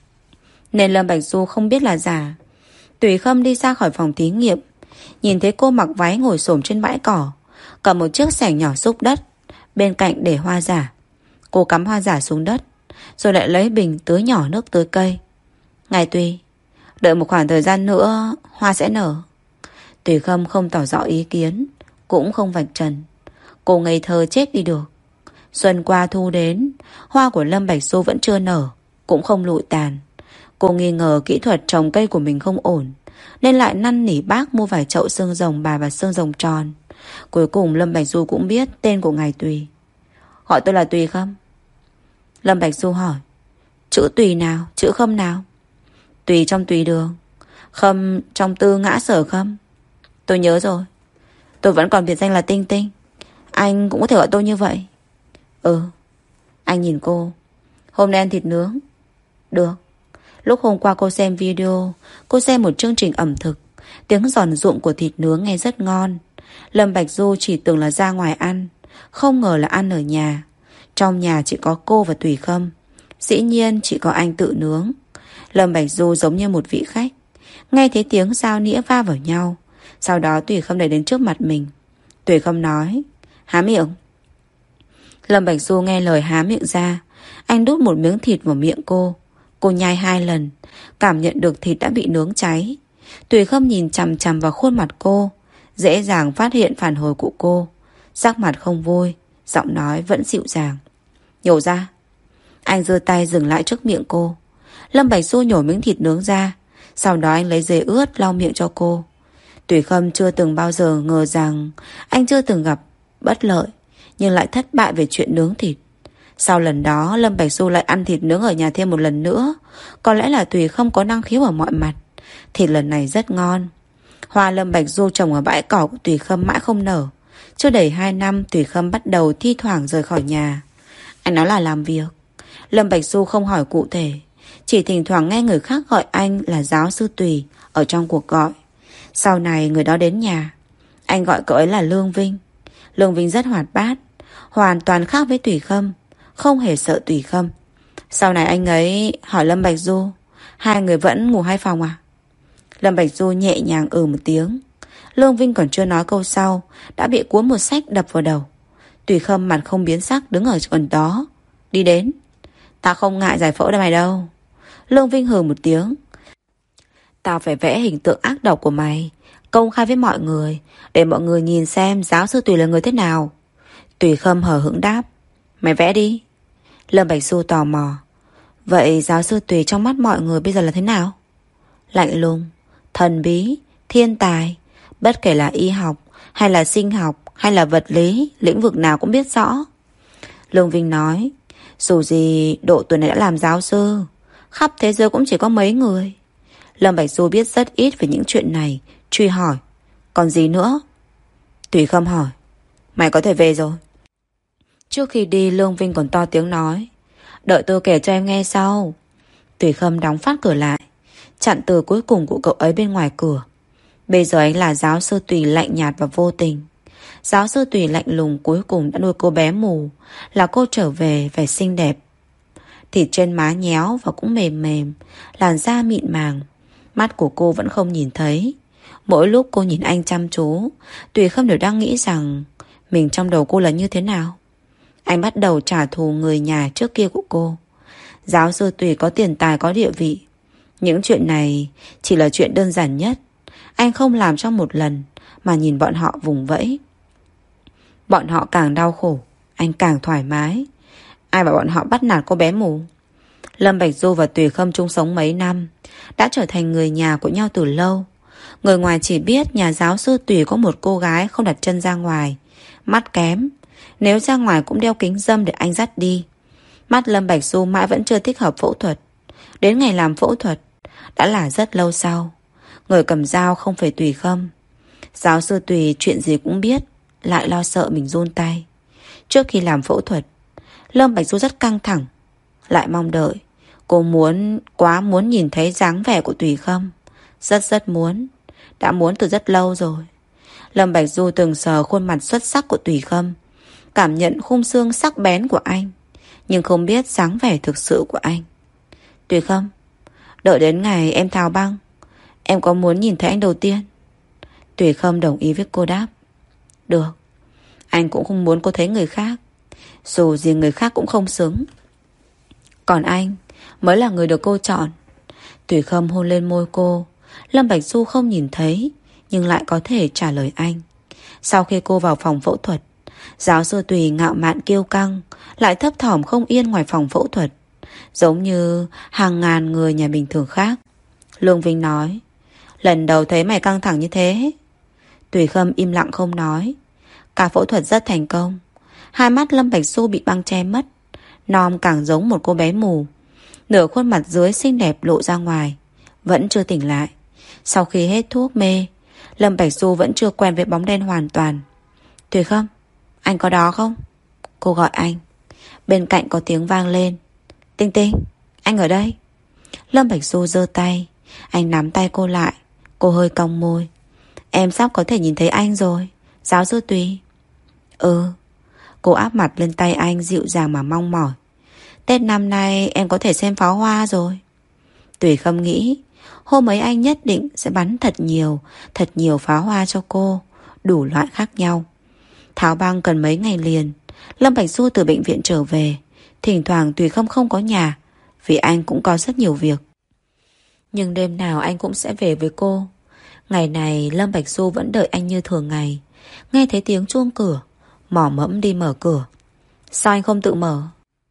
Nên Lâm Bạch Du không biết là giả. Tùy Khâm đi ra khỏi phòng thí nghiệm, nhìn thấy cô mặc váy ngồi xổm trên bãi cỏ, cầm một chiếc xẻng nhỏ xúc đất, bên cạnh để hoa giả. Cô cắm hoa giả xuống đất, rồi lại lấy bình tưới nhỏ nước tưới cây. Ngài Tùy, đợi một khoảng thời gian nữa hoa sẽ nở. Tùy Khâm không tỏ rõ ý kiến, cũng không vạch trần. Cô ngây thơ chết đi được. Xuân qua thu đến, hoa của Lâm Bạch Du vẫn chưa nở, cũng không lụi tàn. Cô nghi ngờ kỹ thuật trồng cây của mình không ổn, nên lại năn nỉ bác mua vài chậu xương rồng bài và xương rồng tròn. Cuối cùng Lâm Bạch Du cũng biết tên của ngài Tùy. Gọi tôi là Tùy Khâm. Lâm Bạch Du hỏi. Chữ Tùy nào, chữ Khâm nào? Tùy trong Tùy Đường, Khâm trong Tư Ngã Sở Khâm. Tôi nhớ rồi. Tôi vẫn còn biệt danh là Tinh Tinh. Anh cũng có thể gọi tôi như vậy. Ừ. Anh nhìn cô. Hôm nay ăn thịt nướng. Được. Lúc hôm qua cô xem video, cô xem một chương trình ẩm thực. Tiếng giòn rụm của thịt nướng nghe rất ngon. Lâm Bạch Du chỉ tưởng là ra ngoài ăn, không ngờ là ăn ở nhà. Trong nhà chỉ có cô và Tùy Khâm. Dĩ nhiên chỉ có anh tự nướng. Lâm Bạch Du giống như một vị khách. Nghe thấy tiếng dao nĩa va vào nhau. Sau đó Tùy Khâm đẩy đến trước mặt mình. Tùy Khâm nói. Há miệng. Lâm Bạch Du nghe lời há miệng ra. Anh đút một miếng thịt vào miệng cô. Cô nhai 2 lần, cảm nhận được thịt đã bị nướng cháy. Tùy Khâm nhìn chằm chằm vào khuôn mặt cô, dễ dàng phát hiện phản hồi của cô. Sắc mặt không vui, giọng nói vẫn dịu dàng. Nhổ ra. Anh giơ tay dừng lại trước miệng cô. Lâm Bạch Du nhổ miếng thịt nướng ra. Sau đó anh lấy giấy ướt lau miệng cho cô. Tùy Khâm chưa từng bao giờ ngờ rằng anh chưa từng gặp bất lợi, nhưng lại thất bại về chuyện nướng thịt. Sau lần đó Lâm Bạch Du lại ăn thịt nướng ở nhà thêm một lần nữa. Có lẽ là Tùy Khâm có năng khiếu ở mọi mặt. Thịt lần này rất ngon. Hoa Lâm Bạch Du trồng ở bãi cỏ của Tùy Khâm mãi không nở. Chưa đầy 2 năm Tùy Khâm bắt đầu thi thoảng rời khỏi nhà. Anh nói là làm việc. Lâm Bạch Du không hỏi cụ thể, chỉ thỉnh thoảng nghe người khác gọi anh là giáo sư Tùy ở trong cuộc gọi. Sau này người đó đến nhà, anh gọi cậu ấy là Lương Vinh. Lương Vinh rất hoạt bát, hoàn toàn khác với Tùy Khâm, không hề sợ Tùy Khâm. Sau này anh ấy hỏi Lâm Bạch Du, hai người vẫn ngủ 2 phòng à? Lâm Bạch Du nhẹ nhàng một tiếng. Lương Vinh còn chưa nói câu sau đã bị cuốn một xách đập vào đầu. Tùy Khâm mặt không biến sắc đứng ở gần đó. Đi đến. Tao không ngại giải phẫu mày đâu. Lương Vinh hừ một tiếng. Tao phải vẽ hình tượng ác độc của mày, công khai với mọi người, để mọi người nhìn xem giáo sư Tùy là người thế nào. Tùy Khâm hờ hững đáp. Mày vẽ đi. Lâm Bạch Du tò mò. Vậy giáo sư Tùy trong mắt mọi người bây giờ là thế nào? Lạnh lùng, thần bí, thiên tài. Bất kể là y học, hay là sinh học, hay là vật lý, lĩnh vực nào cũng biết rõ. Lương Vinh nói. Dù gì độ tuổi này đã làm giáo sư, khắp thế giới cũng chỉ có mấy người. Lâm Bạch Du biết rất ít về những chuyện này, truy hỏi. Còn gì nữa? Tùy Khâm hỏi. Mày có thể về rồi. Trước khi đi Lương Vinh còn to tiếng nói. Đợi tôi kể cho em nghe sau. Tùy Khâm đóng phát cửa lại, chặn từ cuối cùng của cậu ấy bên ngoài cửa. Bây giờ anh là giáo sư Tùy lạnh nhạt và vô tình. Giáo sư Tùy lạnh lùng cuối cùng đã nuôi cô bé mù, là cô trở về vẻ xinh đẹp. Thịt trên má nhéo và cũng mềm mềm, làn da mịn màng. Mắt của cô vẫn không nhìn thấy. Mỗi lúc cô nhìn anh chăm chú, Tùy Khâm đều đang nghĩ rằng mình trong đầu cô là như thế nào. Anh bắt đầu trả thù người nhà trước kia của cô. Giáo sư Tùy có tiền tài có địa vị. Những chuyện này chỉ là chuyện đơn giản nhất. Anh không làm trong một lần, mà nhìn bọn họ vùng vẫy. Bọn họ càng đau khổ, anh càng thoải mái. Ai bảo bọn họ bắt nạt cô bé mù? Lâm Bạch Du và Tùy Khâm chung sống mấy năm, đã trở thành người nhà của nhau từ lâu. Người ngoài chỉ biết nhà giáo sư Tùy có một cô gái không đặt chân ra ngoài, mắt kém, nếu ra ngoài cũng đeo kính râm để anh dắt đi. Mắt Lâm Bạch Du mãi vẫn chưa thích hợp phẫu thuật. Đến ngày làm phẫu thuật đã là rất lâu sau. Người cầm dao không phải Tùy Khâm. Giáo sư Tùy chuyện gì cũng biết, lại lo sợ mình run tay. Trước khi làm phẫu thuật, Lâm Bạch Du rất căng thẳng, lại mong đợi. Cô quá muốn nhìn thấy dáng vẻ của Tùy Khâm. Rất muốn. Đã muốn từ rất lâu rồi. Lâm Bạch Du từng sờ khuôn mặt xuất sắc của Tùy Khâm, cảm nhận khung xương sắc bén của anh, nhưng không biết dáng vẻ thực sự của anh. Tùy Khâm, đợi đến ngày em tháo băng, em có muốn nhìn thấy anh đầu tiên? Tùy Khâm đồng ý với cô đáp. Được. Anh cũng không muốn cô thấy người khác, dù gì người khác cũng không xứng. Còn anh mới là người được cô chọn. Tùy Khâm hôn lên môi cô. Lâm Bạch Du không nhìn thấy, nhưng lại có thể trả lời anh. Sau khi cô vào phòng phẫu thuật, giáo sư Tùy ngạo mạn kiêu căng, lại thấp thỏm không yên ngoài phòng phẫu thuật, giống như hàng ngàn người nhà bình thường khác. Lương Vinh nói: lần đầu thấy mày căng thẳng như thế. Tùy Khâm im lặng không nói. Cả phẫu thuật rất thành công. Hai mắt Lâm Bạch Du bị băng che mất, nom càng giống một cô bé mù. Nửa khuôn mặt dưới xinh đẹp lộ ra ngoài, vẫn chưa tỉnh lại. Sau khi hết thuốc mê, Lâm Bạch Du vẫn chưa quen với bóng đen hoàn toàn. Tùy Khâm, anh có đó không? Cô gọi anh. Bên cạnh có tiếng vang lên: Tinh Tinh, anh ở đây. Lâm Bạch Du giơ tay. Anh nắm tay cô lại. Cô hơi cong môi. Em sắp có thể nhìn thấy anh rồi, giáo sư Tùy. Ừ. Cô áp mặt lên tay anh dịu dàng mà mong mỏi. Tết năm nay em có thể xem pháo hoa rồi. Tùy Khâm nghĩ hôm ấy anh nhất định sẽ bắn thật nhiều pháo hoa cho cô, đủ loại khác nhau. Tháo băng cần mấy ngày liền. Lâm Bạch Du từ bệnh viện trở về, thỉnh thoảng Tùy Khâm không có nhà, vì anh cũng có rất nhiều việc. Nhưng đêm nào anh cũng sẽ về với cô. Ngày này Lâm Bạch Du vẫn đợi anh như thường ngày. Nghe thấy tiếng chuông cửa, mỏ mẫm đi mở cửa. Sao anh không tự mở?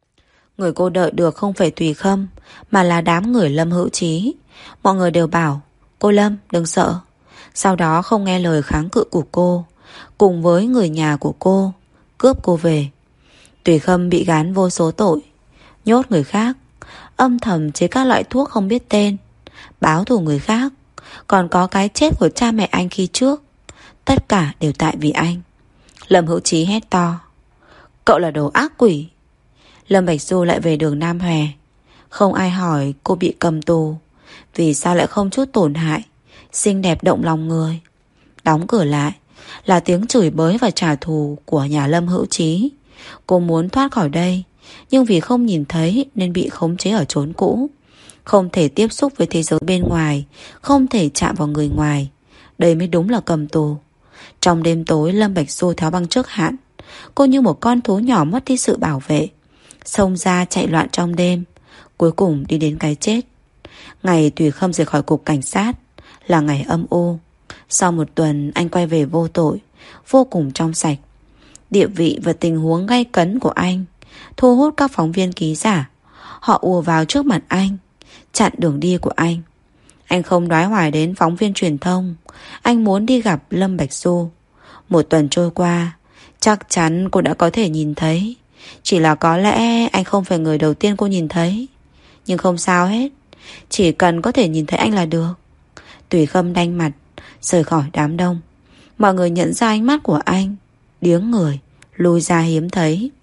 Người cô đợi được không phải Tùy Khâm, mà là đám người Lâm Hữu Trí. Mọi người đều bảo: cô Lâm đừng sợ. Sau đó không nghe lời kháng cự của cô, cùng với người nhà của cô cướp cô về. Tùy Khâm bị gán vô số tội: nhốt người khác, âm thầm chế các loại thuốc không biết tên, báo thù người khác, còn có cái chết của cha mẹ anh khi trước. Tất cả đều tại vì anh. Lâm Hữu Trí hét to: cậu là đồ ác quỷ. Lâm Bạch Du lại về đường Nam Hòe. Không ai hỏi cô bị cầm tù, vì sao lại không chút tổn hại, xinh đẹp động lòng người. Đóng cửa lại là tiếng chửi bới và trả thù của nhà Lâm Hữu Trí. Cô muốn thoát khỏi đây, nhưng vì không nhìn thấy nên bị khống chế ở chốn cũ. Không thể tiếp xúc với thế giới bên ngoài, không thể chạm vào người ngoài. Đây mới đúng là cầm tù. Trong đêm tối, Lâm Bạch Du tháo băng trước hạn. Cô như một con thú nhỏ mất đi sự bảo vệ, xông ra chạy loạn trong đêm, cuối cùng đi đến cái chết. Ngày Tùy Khâm rời khỏi cục cảnh sát là ngày âm u. Sau một tuần anh quay về vô tội, vô cùng trong sạch. Địa vị và tình huống gay cấn của anh thu hút các phóng viên ký giả. Họ ùa vào trước mặt anh, chặn đường đi của anh. Anh không đoái hoài đến phóng viên truyền thông. Anh muốn đi gặp Lâm Bạch Du. Một tuần trôi qua, chắc chắn cô đã có thể nhìn thấy. Chỉ là có lẽ anh không phải người đầu tiên cô nhìn thấy. Nhưng không sao hết, chỉ cần có thể nhìn thấy anh là được. Tùy Khâm đanh mặt rời khỏi đám đông. Mọi người nhận ra ánh mắt của anh, điếng người lùi ra hiếm thấy.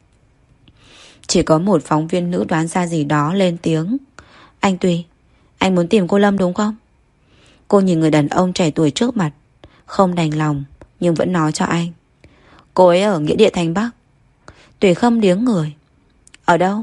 Chỉ có một phóng viên nữ đoán ra gì đó lên tiếng: anh Tùy, anh muốn tìm cô Lâm đúng không? Cô nhìn người đàn ông trẻ tuổi trước mặt, không đành lòng nhưng vẫn nói cho anh: cô ấy ở Nghĩa Địa Thành Bắc. Tùy Khâm điếng người: ở đâu?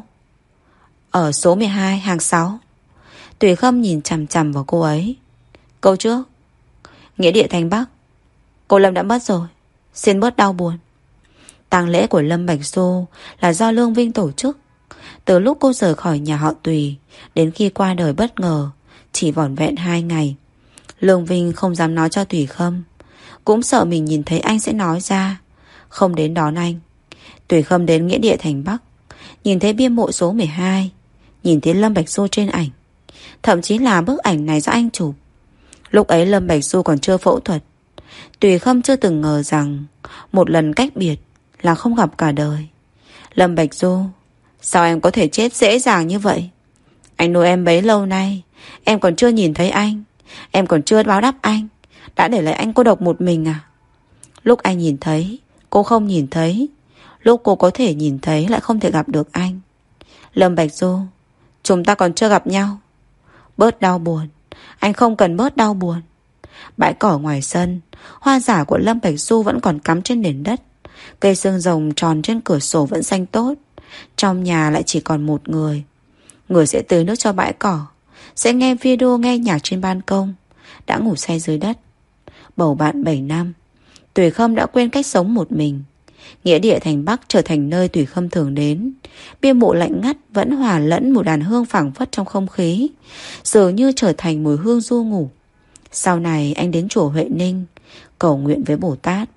Ở số 12 hàng 6. Tùy Khâm nhìn chằm chằm vào cô ấy. Câu trước: Nghĩa Địa Thành Bắc. Cô Lâm đã mất rồi, xin bớt đau buồn. Tang lễ của Lâm Bạch Du là do Lương Vinh tổ chức. Từ lúc cô rời khỏi nhà họ Tùy đến khi qua đời bất ngờ chỉ vỏn vẹn 2 ngày. Lương Vinh không dám nói cho Tùy Khâm, cũng sợ mình nhìn thấy anh sẽ nói ra, không đến đón anh. Tùy Khâm đến Nghĩa Địa Thành Bắc, nhìn thấy bia mộ số 12, nhìn thấy Lâm Bạch Du trên ảnh, thậm chí là bức ảnh này do anh chụp. Lúc ấy Lâm Bạch Du còn chưa phẫu thuật. Tùy Khâm chưa từng ngờ rằng một lần cách biệt là không gặp cả đời. Lâm Bạch Du, sao em có thể chết dễ dàng như vậy? Anh nuôi em bấy lâu nay, em còn chưa nhìn thấy anh, em còn chưa báo đáp anh, đã để lại anh cô độc một mình à? Lúc anh nhìn thấy, cô không nhìn thấy. Lúc cô có thể nhìn thấy lại không thể gặp được anh. Lâm Bạch Du, chúng ta còn chưa gặp nhau. Bớt đau buồn, anh không cần bớt đau buồn. Bãi cỏ ngoài sân, hoa giả của Lâm Bạch Du vẫn còn cắm trên nền đất. Cây xương rồng tròn trên cửa sổ vẫn xanh tốt. Trong nhà lại chỉ còn một người. Người sẽ tưới nước cho bãi cỏ, sẽ nghe video nghe nhạc trên ban công, đã ngủ say dưới đất. Bầu bạn 7 năm, Tùy Khâm đã quên cách sống một mình. Nghĩa Địa Thành Bắc trở thành nơi Tùy Khâm thường đến. Bia mộ lạnh ngắt vẫn hòa lẫn một đàn hương phảng phất trong không khí, dường như trở thành mùi hương du ngủ. Sau này anh đến chùa Huệ Ninh, cầu nguyện với Bồ Tát.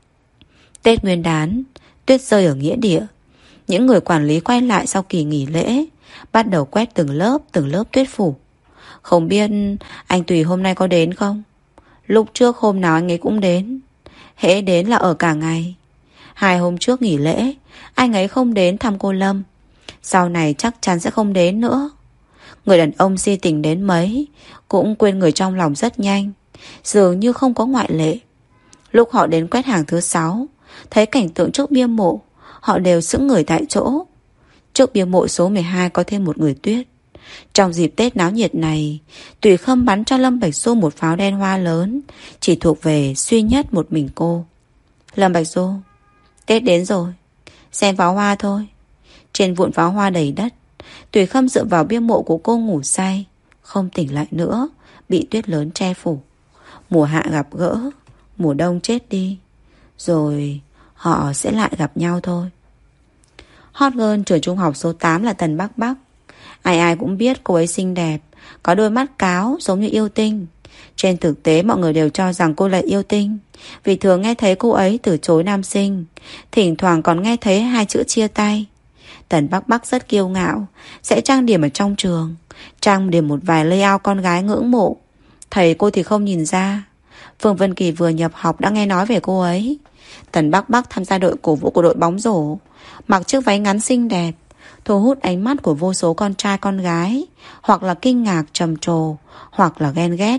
Tết Nguyên đán, tuyết rơi ở nghĩa địa. Những người quản lý quay lại sau kỳ nghỉ lễ, bắt đầu quét từng lớp tuyết phủ. Không biết anh Tùy hôm nay có đến không? Lúc trước hôm nào anh ấy cũng đến. Hễ đến là ở cả ngày. 2 hôm trước nghỉ lễ, anh ấy không đến thăm cô Lâm. Sau này chắc chắn sẽ không đến nữa. Người đàn ông si tình đến mấy cũng quên người trong lòng rất nhanh, dường như không có ngoại lệ. Lúc họ đến quét hàng thứ 6, thấy cảnh tượng trước bia mộ, họ đều sững người tại chỗ. Trước bia mộ số 12 có thêm một người Tuyết. Trong dịp Tết náo nhiệt này, Tùy Khâm bắn cho Lâm Bạch Du một pháo đen hoa lớn, chỉ thuộc về duy nhất một mình cô. Lâm Bạch Du, Tết đến rồi, xem pháo hoa thôi. Trên vụn pháo hoa đầy đất, Tùy Khâm dựa vào bia mộ của cô ngủ say, không tỉnh lại nữa, bị tuyết lớn che phủ. Mùa hạ gặp gỡ, mùa đông chết đi, rồi họ sẽ lại gặp nhau thôi. Hot girl trường trung học số 8 là Tần Bắc Bắc. Ai ai cũng biết cô ấy xinh đẹp, có đôi mắt cáo giống như yêu tinh. Trên thực tế mọi người đều cho rằng cô là yêu tinh, vì thường nghe thấy cô ấy từ chối nam sinh, thỉnh thoảng còn nghe thấy 2 chữ chia tay. Tần Bắc Bắc rất kiêu ngạo, sẽ trang điểm ở trong trường, trang điểm một vài layout con gái ngưỡng mộ. Thầy cô thì không nhìn ra. Phương Vân Kỳ vừa nhập học đã nghe nói về cô ấy. Tần Bắc Bắc tham gia đội cổ vũ của đội bóng rổ, mặc chiếc váy ngắn xinh đẹp, thu hút ánh mắt của vô số con trai con gái, hoặc là kinh ngạc trầm trồ, hoặc là ghen ghét.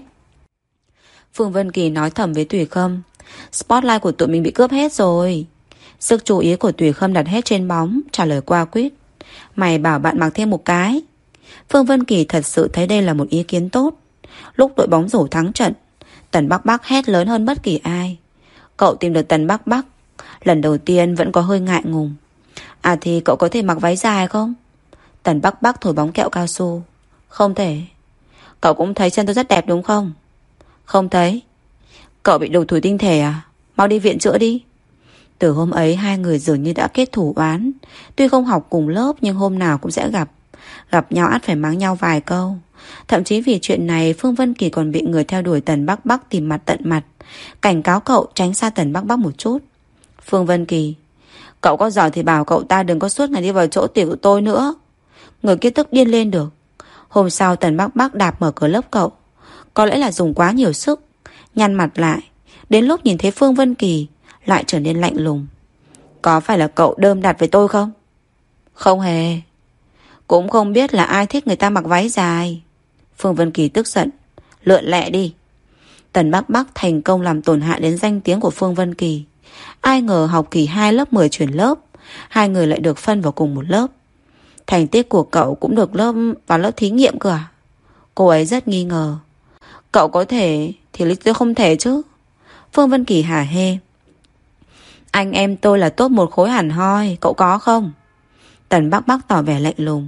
Phương Vân Kỳ nói thầm với Tùy Khâm, spotlight của tụi mình bị cướp hết rồi. Sức chú ý của Tùy Khâm đặt hết trên bóng, trả lời qua quýt, mày bảo bạn mặc thêm một cái. Phương Vân Kỳ thật sự thấy đây là một ý kiến tốt. Lúc đội bóng rổ thắng trận, Tần Bắc Bắc hét lớn hơn bất kỳ ai. Cậu tìm được Tần Bắc Bắc. Lần đầu tiên vẫn có hơi ngại ngùng. À thì cậu có thể mặc váy dài không? Tần Bắc Bắc thổi bóng kẹo cao su. Không thể. Cậu cũng thấy chân tôi rất đẹp đúng không? Không thấy. Cậu bị đục thủy tinh thể à? Mau đi viện chữa đi. Từ hôm ấy 2 người dường như đã kết thủ oán. Tuy không học cùng lớp nhưng hôm nào cũng sẽ gặp. Gặp nhau ắt phải mắng nhau vài câu. Thậm chí vì chuyện này Phương Vân Kỳ còn bị người theo đuổi Tần Bắc Bắc tìm mặt tận mặt, cảnh cáo cậu tránh xa Tần Bắc Bắc một chút. Phương Vân Kỳ, cậu có giỏi thì bảo cậu ta đừng có suốt ngày đi vào chỗ tiểu của tôi nữa. Người kia tức điên lên được. Hôm sau Tần Bắc Bắc đạp mở cửa lớp cậu, có lẽ là dùng quá nhiều sức, nhăn mặt lại. Đến lúc nhìn thấy Phương Vân Kỳ lại trở nên lạnh lùng. Có phải là cậu đơm đặt với tôi không? Không hề. Cũng không biết là ai thích người ta mặc váy dài. Phương Vân Kỳ tức giận, lượn lẹ đi. Tần Bắc Bắc thành công làm tổn hại đến danh tiếng của Phương Vân Kỳ. Ai ngờ học kỳ 2 lớp 10 chuyển lớp, 2 người lại được phân vào cùng một lớp. Thành tích của cậu cũng được vào lớp thí nghiệm cơ à? Cô ấy rất nghi ngờ. Cậu có thể thì lý tôi không thể chứ. Phương Vân Kỳ hả hê. Anh em tôi là top 1 khối hẳn hoi, cậu có không? Tần Bắc Bắc tỏ vẻ lạnh lùng.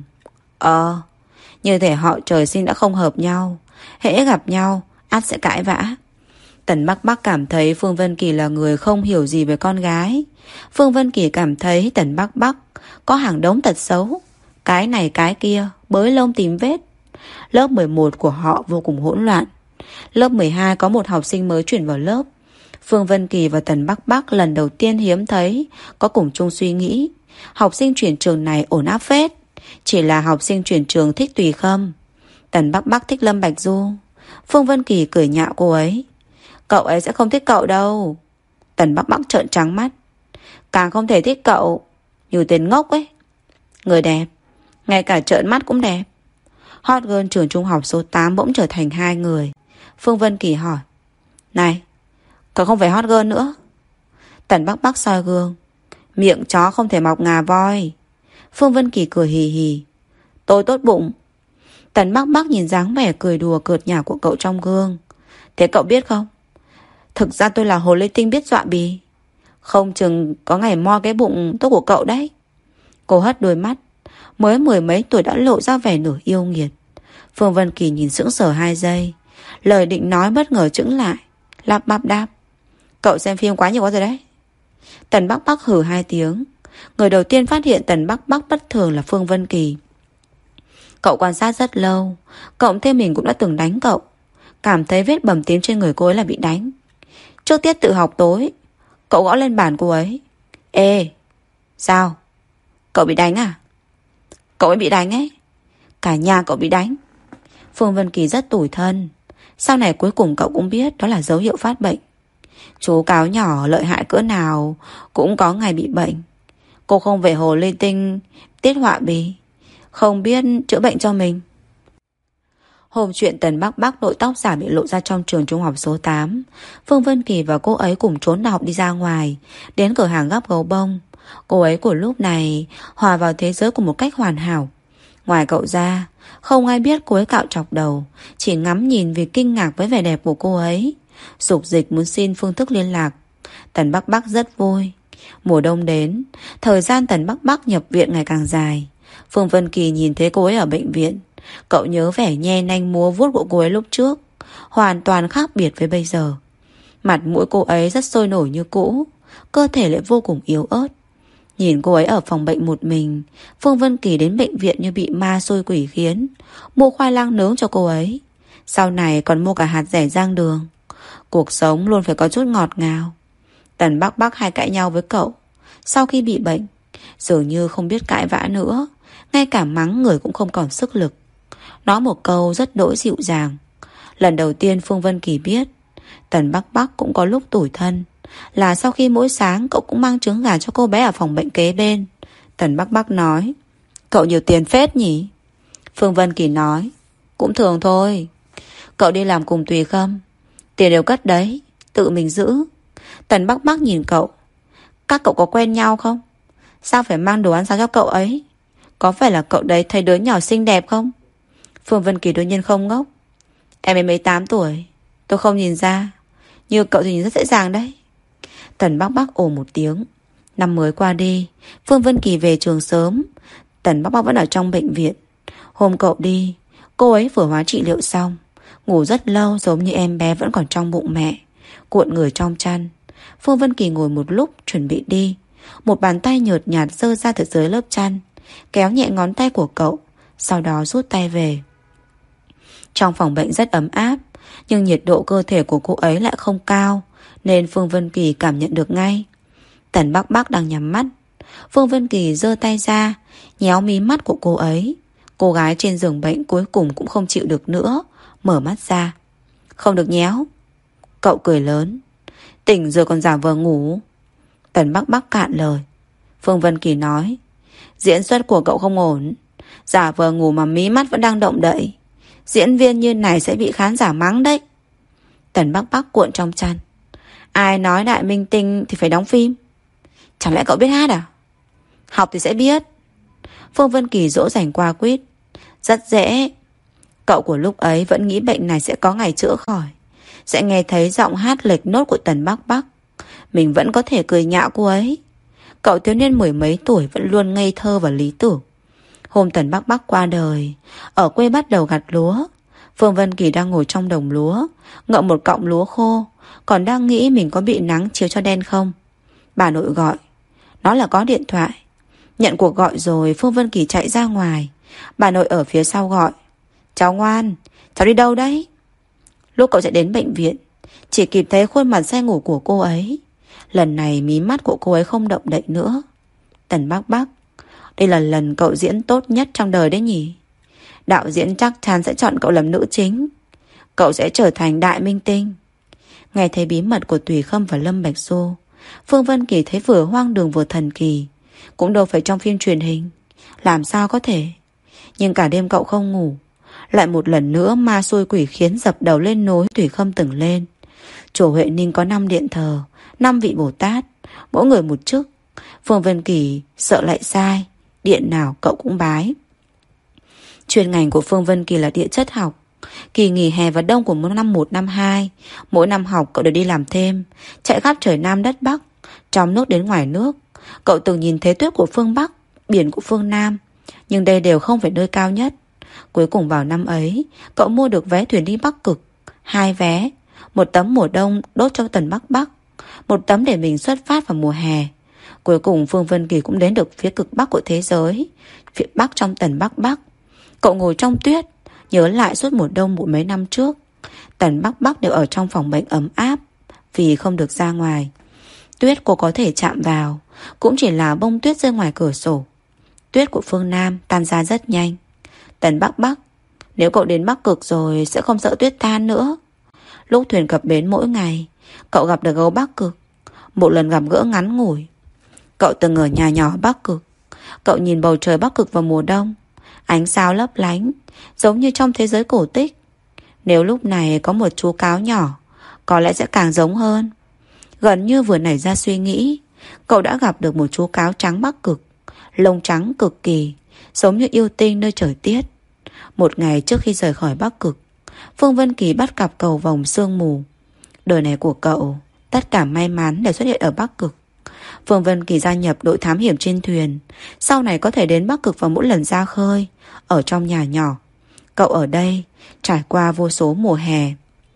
Như thể họ trời sinh đã không hợp nhau, hễ gặp nhau ắt sẽ cãi vã. Tần Bắc Bắc cảm thấy Phương Vân Kỳ là người không hiểu gì về con gái. Phương Vân Kỳ cảm thấy Tần Bắc Bắc có hàng đống tật xấu, cái này cái kia, bới lông tìm vết. Lớp 11 của họ vô cùng hỗn loạn. Lớp 12 có một học sinh mới chuyển vào lớp. Phương Vân Kỳ và Tần Bắc Bắc lần đầu tiên hiếm thấy có cùng chung suy nghĩ. Học sinh chuyển trường này ổn áp phết. Chỉ là học sinh chuyển trường thích Tùy Khâm. Tần Bắc Bắc thích Lâm Bạch Du. Phương Vân Kỳ cười nhạo cô ấy. Cậu ấy sẽ không thích cậu đâu. Tần Bắc Bắc trợn trắng mắt. Càng không thể thích cậu. Như tên ngốc ấy. Người đẹp, ngay cả trợn mắt cũng đẹp. Hot girl trường trung học số 8 bỗng trở thành 2 người. Phương Vân Kỳ hỏi. Này, cậu không phải hot girl nữa. Tần Bắc Bắc soi gương. Miệng chó không thể mọc ngà voi. Phương Vân Kỳ cười hì hì. Tôi tốt bụng. Tần Bắc Bắc nhìn dáng vẻ cười đùa cợt nhả của cậu trong gương. Thế cậu biết không? Thực ra tôi là hồ ly tinh biết dọa bì. Không chừng có ngày mo cái bụng tốt của cậu đấy. Cô hất đôi mắt. Mới 10 mấy tuổi đã lộ ra vẻ nửa yêu nghiệt. Phương Vân Kỳ nhìn sững sờ 2 giây. Lời định nói bất ngờ chững lại. Lắp bắp đáp. Cậu xem phim quá nhiều quá rồi đấy. Tần Bắc Bắc hừ 2 tiếng. Người đầu tiên phát hiện Tần Bắc Bắc bất thường là Phương Vân Kỳ. Cậu quan sát rất lâu. Cộng thêm mình cũng đã từng đánh cậu. Cảm thấy vết bầm tím trên người cô ấy là bị đánh. Trước tiết tự học tối, cậu gõ lên bàn cô ấy. Ê, sao? Cậu bị đánh à? Cậu ấy bị đánh ấy. Cả nhà cậu bị đánh. Phương Vân Kỳ rất tủi thân. Sau này cuối cùng cậu cũng biết đó là dấu hiệu phát bệnh. Chú cáo nhỏ lợi hại cỡ nào cũng có ngày bị bệnh. Cô không về hồ ly tinh tiết họa bì, không biết chữa bệnh cho mình. Hôm chuyện Tần Bắc Bắc đội tóc giả bị lộ ra trong trường trung học số 8, Phương Vân Kỳ và cô ấy cùng trốn học đi ra ngoài, đến cửa hàng gắp gấu bông. Cô ấy của lúc này hòa vào thế giới của một cách hoàn hảo. Ngoài cậu ra, không ai biết cô ấy cạo chọc đầu, chỉ ngắm nhìn vì kinh ngạc với vẻ đẹp của cô ấy. Dục dịch muốn xin phương thức liên lạc. Tần Bắc Bắc rất vui. Mùa đông đến, thời gian Tần Bắc Bắc nhập viện ngày càng dài. Phương Vân Kỳ nhìn thấy cô ấy ở bệnh viện. Cậu nhớ vẻ nhe nanh múa vuốt của cô ấy lúc trước, hoàn toàn khác biệt với bây giờ. Mặt mũi cô ấy rất sôi nổi như cũ, cơ thể lại vô cùng yếu ớt. Nhìn cô ấy ở phòng bệnh một mình, Phương Vân Kỳ đến bệnh viện như bị ma xôi quỷ khiến. Mua khoai lang nướng cho cô ấy, sau này còn mua cả hạt dẻ rang đường. Cuộc sống luôn phải có chút ngọt ngào. Tần Bắc Bắc hay cãi nhau với cậu. Sau khi bị bệnh, dường như không biết cãi vã nữa, ngay cả mắng người cũng không còn sức lực. Nói một câu rất đỗi dịu dàng. Lần đầu tiên Phương Vân Kỳ biết Tần Bắc Bắc cũng có lúc tủi thân, là sau khi mỗi sáng cậu cũng mang trứng gà cho cô bé ở phòng bệnh kế bên. Tần Bắc Bắc nói: Cậu nhiều tiền phết nhỉ? Phương Vân Kỳ nói: Cũng thường thôi. Cậu đi làm cùng Tùy Khâm, tiền đều cất đấy, tự mình giữ. Tần Bắc Bắc nhìn cậu: Các cậu có quen nhau không? Sao phải mang đồ ăn sáng cho cậu ấy? Có phải là cậu đấy thấy đứa nhỏ xinh đẹp không? Phương Vân Kỳ đương nhiên không ngốc. Em ấy mới 8 tuổi, tôi không nhìn ra. Như cậu thì nhìn rất dễ dàng đấy. Tần Bắc Bắc ồ một tiếng. Năm mới qua đi, Phương Vân Kỳ về trường sớm. Tần Bắc Bắc vẫn ở trong bệnh viện. Hôm cậu đi, cô ấy vừa hóa trị liệu xong, ngủ rất lâu giống như em bé vẫn còn trong bụng mẹ, cuộn người trong chăn. Phương Vân Kỳ ngồi một lúc chuẩn bị đi. Một bàn tay nhợt nhạt giơ ra từ dưới lớp chăn, kéo nhẹ ngón tay của cậu, sau đó rút tay về. Trong phòng bệnh rất ấm áp, nhưng nhiệt độ cơ thể của cô ấy lại không cao, nên Phương Vân Kỳ cảm nhận được ngay. Tần Bắc Bắc đang nhắm mắt. Phương Vân Kỳ giơ tay ra, nhéo mí mắt của cô ấy. Cô gái trên giường bệnh cuối cùng cũng không chịu được nữa, mở mắt ra. Không được nhéo. Cậu cười lớn. Tỉnh rồi còn giả vờ ngủ. Tần Bắc Bắc cạn lời. Phương Vân Kỳ nói: Diễn xuất của cậu không ổn. Giả vờ ngủ mà mí mắt vẫn đang động đậy. Diễn viên như này sẽ bị khán giả mắng đấy. Tần Bắc Bắc cuộn trong chăn. Ai nói đại minh tinh thì phải đóng phim? Chẳng lẽ cậu biết hát à? Học thì sẽ biết. Phương Vân Kỳ dỗ dành qua quýt. Rất dễ. Cậu của lúc ấy vẫn nghĩ bệnh này sẽ có ngày chữa khỏi, sẽ nghe thấy giọng hát lệch nốt của Tần Bắc Bắc. Mình vẫn có thể cười nhạo cô ấy. Cậu thiếu niên mười mấy tuổi vẫn luôn ngây thơ và lý tưởng. Hôm Tần Bắc Bắc qua đời, ở quê bắt đầu gặt lúa. Phương Vân Kỳ đang ngồi trong đồng lúa, ngậm một cọng lúa khô, còn đang nghĩ mình có bị nắng chiếu cho đen không. Bà nội gọi. Nó là có điện thoại. Nhận cuộc gọi rồi, Phương Vân Kỳ chạy ra ngoài. Bà nội ở phía sau gọi. Cháu ngoan, cháu đi đâu đấy? Lúc cậu chạy đến bệnh viện, chỉ kịp thấy khuôn mặt say ngủ của cô ấy. Lần này mí mắt của cô ấy không động đậy nữa. Tần Bắc Bắc, đây là lần cậu diễn tốt nhất trong đời đấy nhỉ? Đạo diễn chắc chắn sẽ chọn cậu làm nữ chính. Cậu sẽ trở thành đại minh tinh. Nghe thấy bí mật của Tùy Khâm và Lâm Bạch Du, Phương Vân Kỳ thấy vừa hoang đường vừa thần kỳ. Cũng đâu phải trong phim truyền hình, làm sao có thể. Nhưng cả đêm cậu không ngủ. Lại một lần nữa ma xui quỷ khiến dập đầu lên nối Tùy Khâm từng lên. Chùa Huệ Ninh có 5 điện thờ, 5 vị Bồ Tát, mỗi người một chức. Phương Vân Kỳ sợ lại sai, điện nào cậu cũng bái. Chuyên ngành của Phương Vân Kỳ là địa chất học. Kỳ nghỉ hè và đông của năm 1 năm 2, mỗi năm học cậu đều đi làm thêm, chạy khắp trời Nam đất Bắc, trong nước đến ngoài nước. Cậu từng nhìn thấy tuyết của phương Bắc, biển của phương Nam, nhưng đây đều không phải nơi cao nhất. Cuối cùng vào năm ấy, cậu mua được vé thuyền đi Bắc Cực, 2 vé, một tấm mùa đông đốt cho Tần Bắc Bắc, một tấm để mình xuất phát vào mùa hè. Cuối cùng Phương Vân Kỳ cũng đến được phía cực Bắc của thế giới, phía Bắc trong Tần Bắc Bắc. Cậu ngồi trong tuyết, nhớ lại suốt mùa đông của mấy năm trước. Tần Bắc Bắc đều ở trong phòng bệnh ấm áp, vì không được ra ngoài. Tuyết cô có thể chạm vào cũng chỉ là bông tuyết rơi ngoài cửa sổ. Tuyết của phương Nam tan ra rất nhanh. Tần Bắc Bắc, nếu cậu đến Bắc Cực rồi sẽ không sợ tuyết tan nữa. Lúc thuyền cập bến mỗi ngày, cậu gặp được gấu Bắc Cực. Một lần gặp gỡ ngắn ngủi. Cậu từng ở nhà nhỏ Bắc Cực. Cậu nhìn bầu trời Bắc Cực vào mùa đông, ánh sao lấp lánh, giống như trong thế giới cổ tích. Nếu lúc này có một chú cáo nhỏ, có lẽ sẽ càng giống hơn. Gần như vừa nảy ra suy nghĩ, cậu đã gặp được một chú cáo trắng Bắc Cực, lông trắng cực kỳ, giống như yêu tinh nơi trời tiết. Một ngày trước khi rời khỏi Bắc Cực, Phương Vân Kỳ bắt gặp cầu vồng sương mù. Đời này của cậu, tất cả may mắn để xuất hiện ở Bắc Cực. Phương Vân Kỳ gia nhập đội thám hiểm trên thuyền, sau này có thể đến Bắc Cực vào mỗi lần ra khơi. Ở trong nhà nhỏ, cậu ở đây trải qua vô số mùa hè.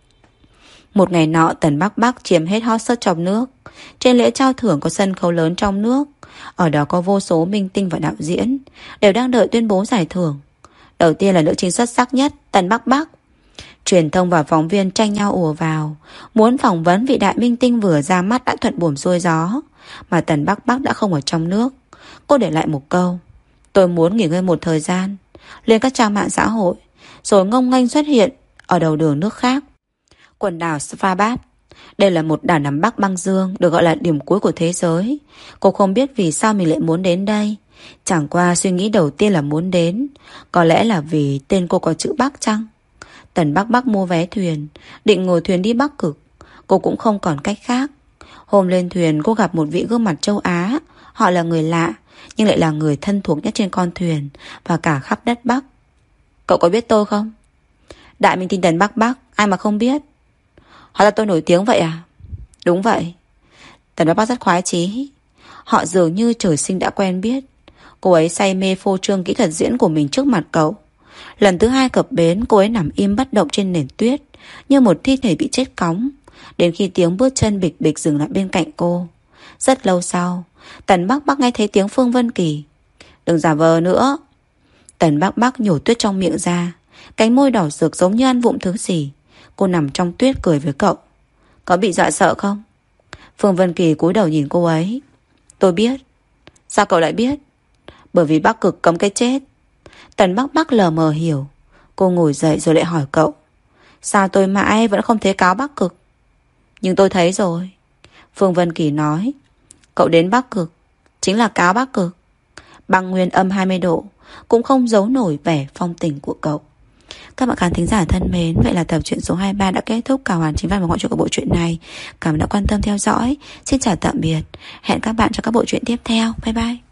Một ngày nọ, Tần Bắc Bắc chiếm hết hot search trong nước. Trên lễ trao thưởng có sân khấu lớn trong nước. Ở đó có vô số minh tinh và đạo diễn đều đang đợi tuyên bố giải thưởng. Đầu tiên là nữ chính xuất sắc nhất, Tần Bắc Bắc. Truyền thông và phóng viên tranh nhau ùa vào, muốn phỏng vấn vị đại minh tinh vừa ra mắt đã thuận buồm xuôi gió. Mà Tần Bắc Bắc đã không ở trong nước. Cô để lại một câu: tôi muốn nghỉ ngơi một thời gian, lên các trang mạng xã hội, rồi ngông nghênh xuất hiện ở đầu đường nước khác. Quần đảo Svalbard, đây là một đảo nằm Bắc băng dương, được gọi là điểm cuối của thế giới. Cô không biết vì sao mình lại muốn đến đây. Chẳng qua suy nghĩ đầu tiên là muốn đến. Có lẽ là vì tên cô có chữ Bắc chăng? Tần Bắc Bắc mua vé thuyền, định ngồi thuyền đi Bắc Cực. Cô cũng không còn cách khác. Hôm lên thuyền cô gặp một vị gương mặt châu Á. Họ là người lạ, nhưng lại là người thân thuộc nhất trên con thuyền và cả khắp đất Bắc. Cậu có biết tôi không? Đại minh tinh Tần Bắc Bắc, ai mà không biết. Hóa ra tôi nổi tiếng vậy à? Đúng vậy. Tần Bắc Bắc rất khoái chí. Họ dường như trời sinh đã quen biết. Cô ấy say mê phô trương kỹ thuật diễn của mình trước mặt cậu. Lần thứ 2 cập bến, cô ấy nằm im bất động trên nền tuyết, như một thi thể bị chết cóng, đến khi tiếng bước chân bịch bịch dừng lại bên cạnh cô. Rất lâu sau, Tần Bắc Bắc nghe thấy tiếng Phương Vân Kỳ. Đừng giả vờ nữa. Tần Bắc Bắc nhổ tuyết trong miệng ra, cánh môi đỏ rực giống như ăn vụng thứ gì. Cô nằm trong tuyết cười với cậu. Có bị dọa sợ không? Phương Vân Kỳ cúi đầu nhìn cô ấy. Tôi biết. Sao cậu lại biết? Bởi vì Bắc Cực cấm cái chết. Tần Bắc Bắc lờ mờ hiểu. Cô ngồi dậy rồi lại hỏi cậu. Sao tôi mãi vẫn không thấy cáo Bắc Cực? Nhưng tôi thấy rồi. Phương Vân Kỳ nói. Cậu đến Bắc Cực chính là cáo Bắc Cực. Băng nguyên âm 20 độ cũng không giấu nổi vẻ phong tình của cậu. Các bạn khán thính giả thân mến, vậy là tập truyện số 23 đã kết thúc cả hoàn chính văn và ngoại truyện của bộ truyện này. Cảm ơn đã quan tâm theo dõi. Xin chào tạm biệt. Hẹn các bạn trong các bộ truyện tiếp theo. Bye bye.